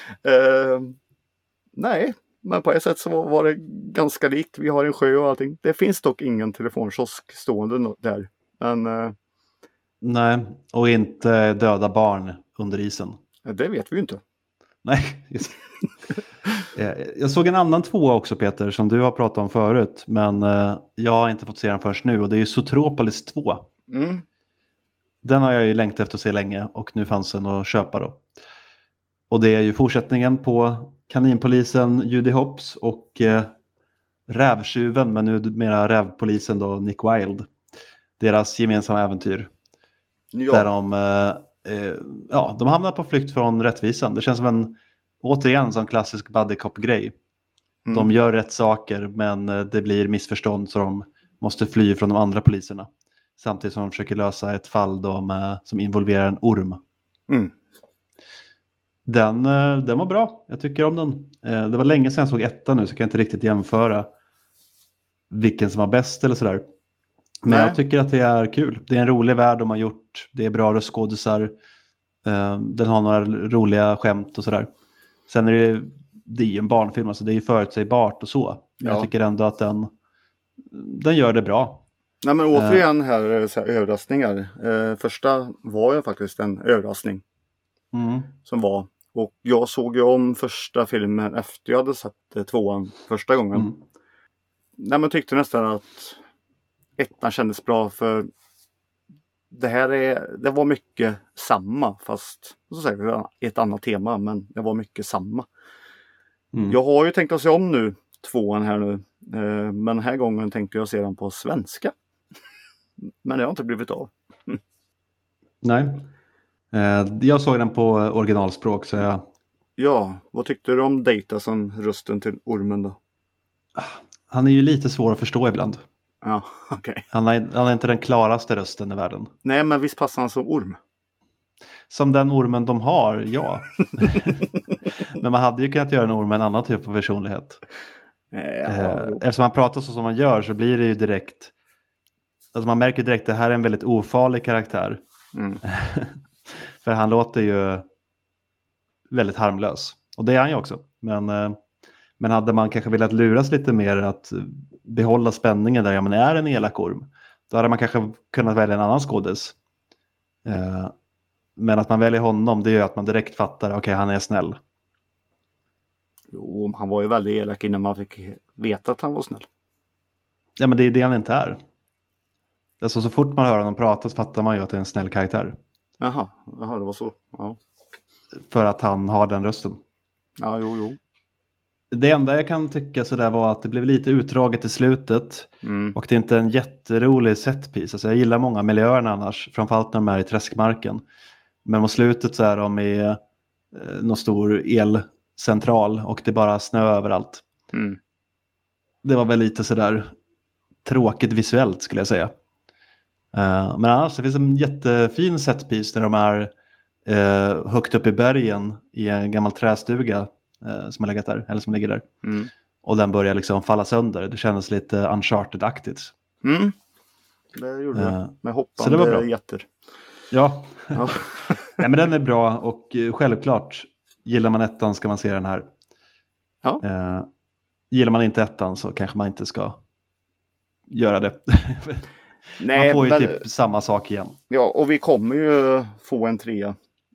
Nej, men på ett sätt så var det ganska likt. Vi har en sjö och allting. Det finns dock ingen telefonkiosk stående där. Men, nej, och inte döda barn under isen. Det vet vi ju inte. Nej, just. Jag såg en annan tvåa också, Peter, som du har pratat om förut. Men jag har inte fått se den först nu. Och det är ju Zootropolis 2. Den har jag ju längtat efter att se länge. Och nu fanns den att köpa då. Och det är ju fortsättningen på kaninpolisen Judy Hopps och rävtjuven, men nu mera rävpolisen då, Nick Wilde. Deras gemensamma äventyr. Ja. Där de hamnar på flykt från rättvisan. Det känns som återigen en klassisk buddy cop-grej. De gör rätt saker, men det blir missförstånd så de måste fly från de andra poliserna. Samtidigt som de försöker lösa ett fall då som involverar en orm. Den var bra. Jag tycker om den. Det var länge sedan jag såg ettan nu, så jag kan inte riktigt jämföra vilken som var bäst eller sådär. Men jag tycker att det är kul. Det är en rolig värld de har gjort. Det är bra röstskådisar. Den har några roliga skämt och sådär. Sen är det är en barnfilm, alltså det är ju förutsägbart och så. Men jag tycker ändå att den gör det bra. Nej, men återigen här, så här överraskningar. Första var ju faktiskt en överraskning. Som var. Och jag såg ju om första filmen efter jag hade sett tvåan första gången. Nej, men tyckte nästan att ettan kändes bra, för det var mycket samma, fast så säger ett annat tema, men det var mycket samma. Jag har ju tänkt att se om nu tvåan här nu, men den här gången tänkte jag se den på svenska. Men det har inte blivit av. Nej. Jag såg den på originalspråk, så jag... Ja, vad tyckte du om Data som rösten till ormen då? Han är ju lite svår att förstå ibland. Ja, okej. Han är inte den klaraste rösten i världen. Nej, men visst passar han som orm? Som den ormen de har, ja. Men man hade ju kunnat göra en orm med en annan typ av personlighet. Eftersom han pratar så som man gör, så blir det ju direkt... Alltså man märker direkt att det här är en väldigt ofarlig karaktär. För han låter ju väldigt harmlös. Och det är han ju också. Men hade man kanske velat luras lite mer att behålla spänningen där, ja, men är en elak orm, då hade man kanske kunnat välja en annan skådis. Men att man väljer honom, det gör att man direkt fattar, okej, han är snäll. Jo, han var ju väldigt elak innan man fick veta att han var snäll. Ja, men det är det han inte är. Alltså, så fort man hör honom prata så fattar man ju att det är en snäll karaktär. Jaha, det var så. Ja. För att han har den rösten. Ja, jo. Det enda jag kan tycka sådär var att det blev lite utdraget i slutet. Och det är inte en jätterolig setpiece. Alltså jag gillar många miljöerna annars. Framförallt när de är i träskmarken. Men mot slutet så är de i någon stor elcentral. Och det är bara snö överallt. Det var väl lite sådär tråkigt visuellt, skulle jag säga. Men annars det finns en jättefin setpiece när de är högt upp i bergen i en gammal trästuga. Som har legat där, eller som ligger där. Och den börjar liksom falla sönder. Det kändes lite Uncharted-aktigt. Det gjorde det. Med hoppande jätter. Ja. Nej, men den är bra. Och självklart, gillar man ettan ska man se den här. Ja. Gillar man inte ettan så kanske man inte ska göra det. Nej, man får ju typ samma sak igen. Ja, och vi kommer ju få en 3.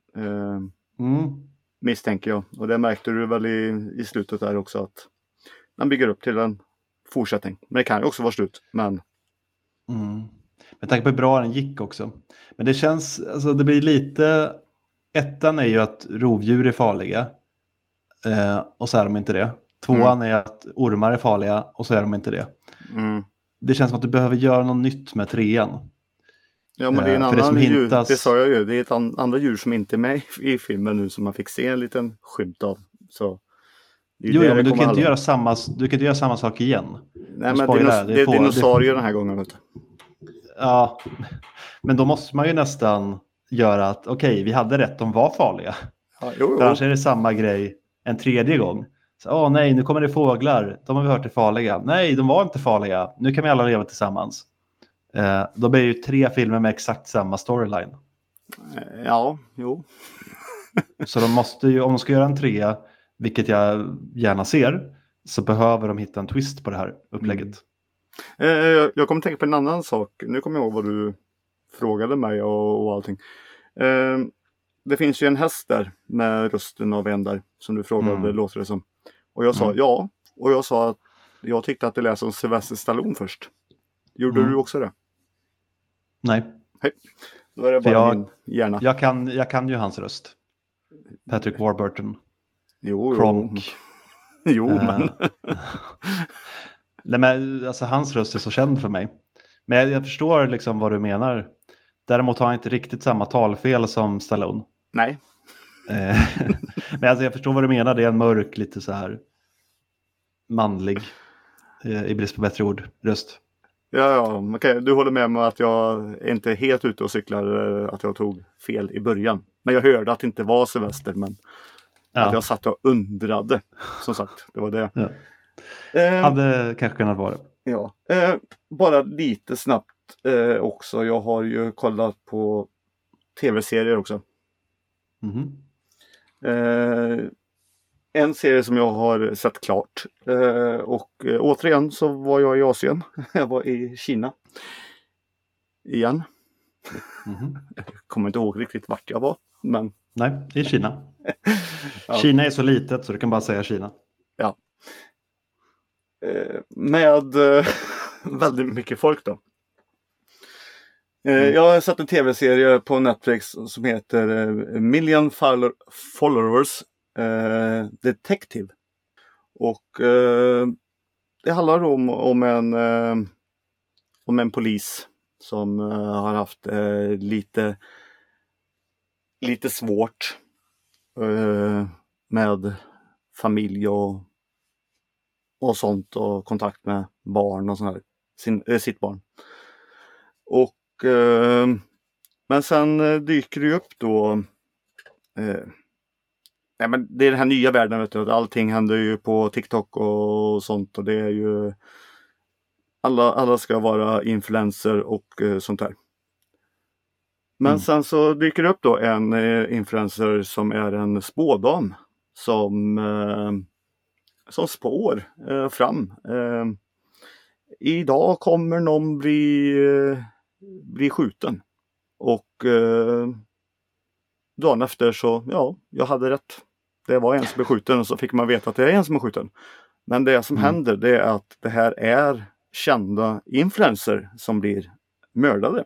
Misstänker jag. Och det märkte du väl i slutet där också, att man bygger upp till en fortsättning. Men det kan ju också vara slut. Men med tanke på hur bra den gick också. Men det känns, alltså det blir lite... Ettan är ju att rovdjur är farliga. Och så är de inte det. Tvåan är att ormar är farliga och så är de inte det. Det känns som att du behöver göra något nytt med trean. Ja, men det är en annan djur, det sa jag ju. Det är ett andra djur som inte är med i filmen nu, som man fick se en liten skymt av. Så Jo, men du kan inte göra samma sak igen. Nej, men det är dinosaurier den här gången. Vet du. Ja, men då måste man ju nästan göra att okej, vi hade rätt, de var farliga. Ja, jo. För annars är det samma grej en tredje gång. Så, nej, nu kommer det fåglar. De har vi hört är farliga. Nej, de var inte farliga. Nu kan vi alla leva tillsammans. Då blir det ju 3 filmer med exakt samma storyline. Ja, jo. Så de måste ju, om de ska göra en 3, vilket jag gärna ser, så behöver de hitta en twist på det här upplägget. Jag kommer tänka på en annan sak. Nu kommer jag ihåg vad du frågade mig och allting. Det finns ju en häst där med rösten av en där som du frågade, låter det som. Och jag sa ja. Och jag sa att jag tyckte att det lät som Sylvester Stallone först. Gjorde du också det? Nej. Hej. Då är det bara min hjärna. Jag kan ju hans röst. Patrick Warburton. Jo. Kronk. Jo, men... Nej, men alltså, hans röst är så känd för mig. Men jag förstår liksom vad du menar. Däremot har han inte riktigt samma talfel som Stallone. Nej. Men alltså, jag förstår vad du menar. Det är en mörk, lite så här manlig, i brist på bättre ord, röst. Ja, okej. Du håller med mig att jag inte är helt ute och cyklar, att jag tog fel i början. Men jag hörde att det inte var Sylvester, men att jag satt och undrade. Som sagt, det var det. Ja. Hade kanske kunnat vara det. Ja. Bara lite snabbt också. Jag har ju kollat på tv-serier också. En serie som jag har sett klart. Och återigen så var jag i Asien. Jag var i Kina. Igen. Jag kommer inte ihåg riktigt vart jag var. Men... Nej, det är Kina. Ja. Kina är så litet så du kan bara säga Kina. Ja. Med väldigt mycket folk då. Jag har sett en tv-serie på Netflix som heter Million Followers Detective. Och det handlar om en polis som har haft lite svårt med familj och sånt, och kontakt med barn och sånt här, sitt barn. Och men sen dyker det upp då men det är den här nya världen, vet du, att allting händer ju på TikTok och sånt, och det är ju alla ska vara influencer och sånt där. Men sen så dyker det upp då en influencer som är en spådam som spår fram. Idag kommer någon bli skjuten. Och dagen efter så, jag hade rätt. Det var en som är skjuten, och så fick man veta att det är en som är skjuten. Men det som händer, det är att det här är kända influencer som blir mördade.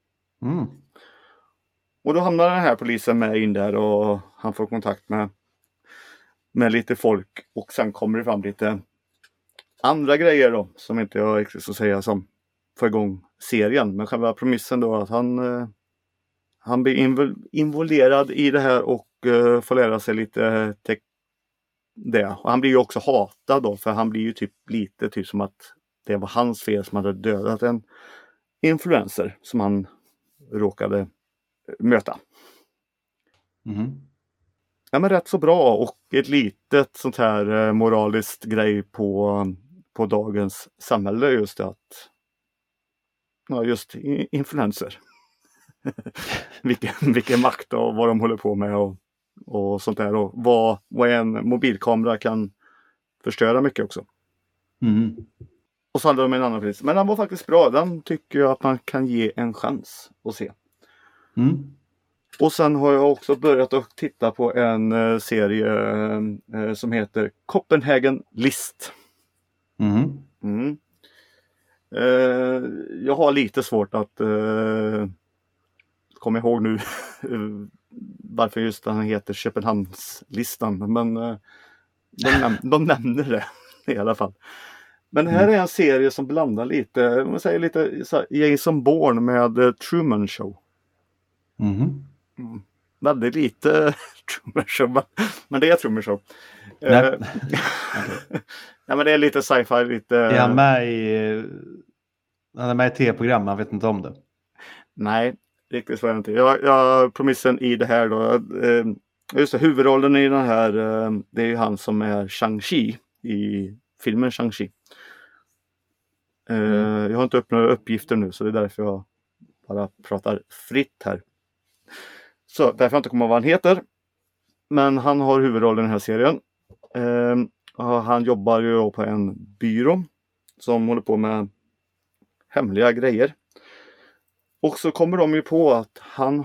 Och då hamnar den här polisen med in där, och han får kontakt med lite folk, och sen kommer det fram lite andra grejer då, som inte jag riktigt så säga som får igång serien. Men själva premissen då, att han blir involverad i det här och får lära sig lite det. Och han blir ju också hatad då, för han blir ju lite som att det var hans fel som hade dödat en influencer som han råkade möta. Ja, men rätt så bra, och ett litet sånt här moraliskt grej på dagens samhälle, just det att just influencer. vilken makt och vad de håller på med och sånt där, och vad en mobilkamera kan förstöra mycket också. Och så hade de en annan pris. Men den var faktiskt bra. Den tycker jag att man kan ge en chans att se. Och sen har jag också börjat att titta på en serie som heter Copenhagen List. Jag har lite svårt att komma ihåg nu varför just den heter Köpenhamnslistan. Men de nämner det i alla fall. Men det här är en serie som blandar lite så här, Jason Bourne med Truman Show. väldigt lite Truman Show, men det är Truman Show. Nej. Ja, men det är lite sci-fi, lite... Är han med i tv-program, man vet inte om det. Nej, riktigt så är det inte. Premissen i det här då. Just det, huvudrollen i den här, det är ju han som är Shang-Chi i filmen Shang-Chi. Jag har inte upp några uppgifter nu, så det är därför jag bara pratar fritt här. Så därför jag inte kommer ihåg vad han heter. Men han har huvudrollen i den här serien. Han jobbar ju på en byrå som håller på med hemliga grejer. Och så kommer de ju på att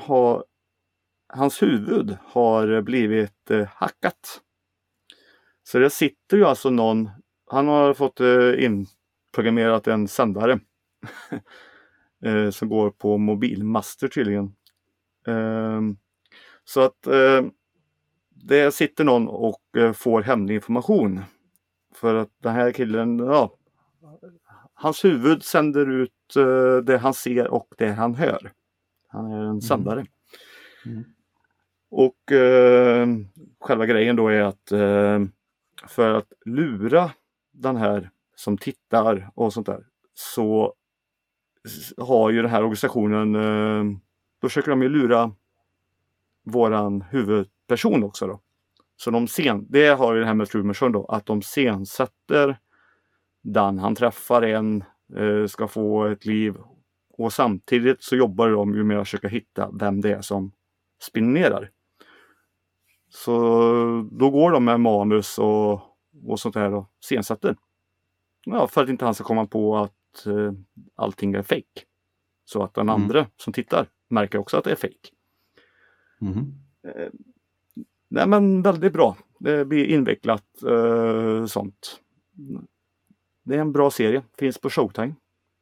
hans huvud har blivit hackat. Så det sitter ju alltså någon, han har fått inprogrammerat en sändare som går på mobilmaster tydligen. Så att det sitter någon och får hemlig information. För att den här killen, hans huvud sänder ut det han ser och det han hör. Han är en sändare. Och själva grejen då är att för att lura den här som tittar och sånt där, så har ju den här organisationen, då försöker de ju lura våran huvudperson också då. Så det har ju det här med Truman Show då, att de sensätter den han träffar ska få ett liv, och samtidigt så jobbar de ju med att försöka hitta vem det är som spionerar. Så då går de med manus och sånt där och sensätter. Ja, för att inte han ska komma på att allting är fake. Så att den andra som tittar märker också att det är fake. Nej, men väldigt bra. Det blir invecklat sånt. Det är en bra serie. Finns på Showtime.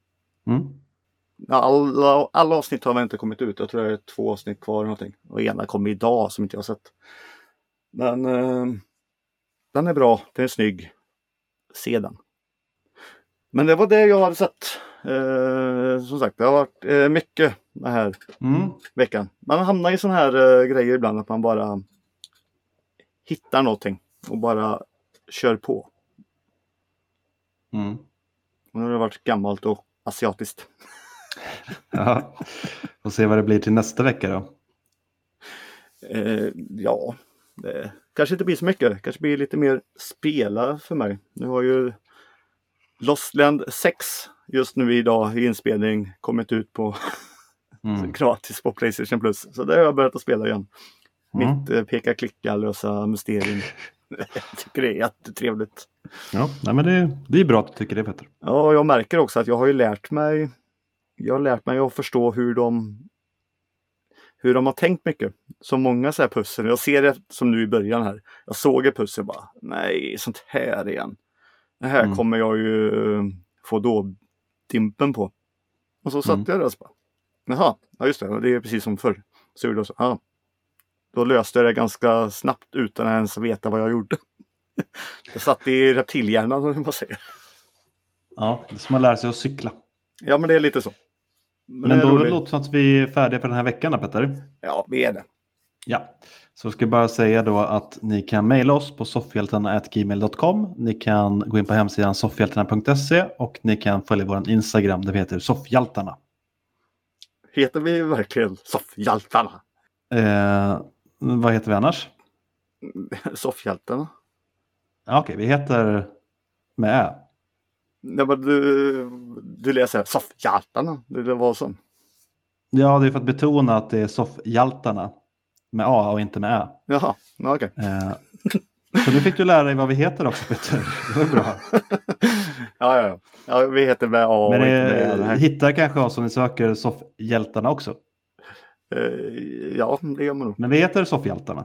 Alla avsnitt har väl inte kommit ut. Jag tror det är 2 avsnitt kvar någonting. Och ena kommer idag som inte jag har sett. Men den är bra. Den är snygg. Se den. Men det var det jag hade sett. Som sagt, det har varit mycket den här veckan. Man hamnar i sån här grejer ibland, att man bara hittar någonting och bara kör på. Och nu har det varit gammalt och asiatiskt. Ja, och se vad det blir till nästa vecka då. Ja, det kanske inte blir så mycket. Det kanske blir lite mer spela för mig. Nu har ju Lost Land 6 just nu idag i inspelning kommit ut på gratis på PlayStation Plus. Så det har jag börjat att spela igen. Mitt peka-klicka, lösa mysterium. Jag tycker det är jättetrevligt. Ja, nej, men det är bra att du tycker det, Petter. Ja, jag märker också att jag har ju lärt mig att förstå hur de har tänkt mycket. Så många så här pussel. Jag ser det som nu i början här. Jag såg ett pussel bara, nej, sånt här igen. Det här kommer jag ju få då dimpen på. Och så satt jag där och bara, jaha, ja just det, det är precis som förr. Så gjorde jag så, ja. Då löste jag det ganska snabbt utan att ens veta vad jag gjorde. Jag satt i reptilhjärnan, om man säger. Ja, det är som att lära sig att cykla. Ja, men det är lite så. Men då låter det som att vi är färdiga för den här veckan, Petter. Ja, vi är det. Ja, så ska jag bara säga då att ni kan mejla oss på soffhjältarna@gmail.com. Ni kan gå in på hemsidan soffhjältarna.se och ni kan följa vår Instagram där vi heter Soffhjältarna. Heter vi verkligen Soffhjältarna? Vad heter vi annars? Soffhjältarna. Ja, okej, vi heter med Ä. Ja, men du läser Soffhjältarna. Det var så. Ja, det är för att betona att det är Soffhjältarna med A och inte med Ä. Jaha, okej. Så nu fick du lära dig vad vi heter också, Peter. Det var bra. Ja, vi heter med A och men inte med Ä. Hittar kanske oss om ni söker Soffhjältarna också. Ja, det gör man nog. Men vi heter Soffhjältarna.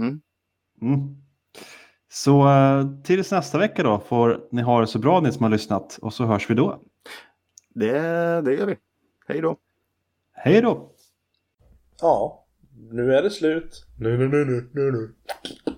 Så tills nästa vecka då får ni ha det så bra, ni som har lyssnat. Och så hörs vi då. Det gör vi. Hej då. Hej då. Ja, nu är det slut. Nu.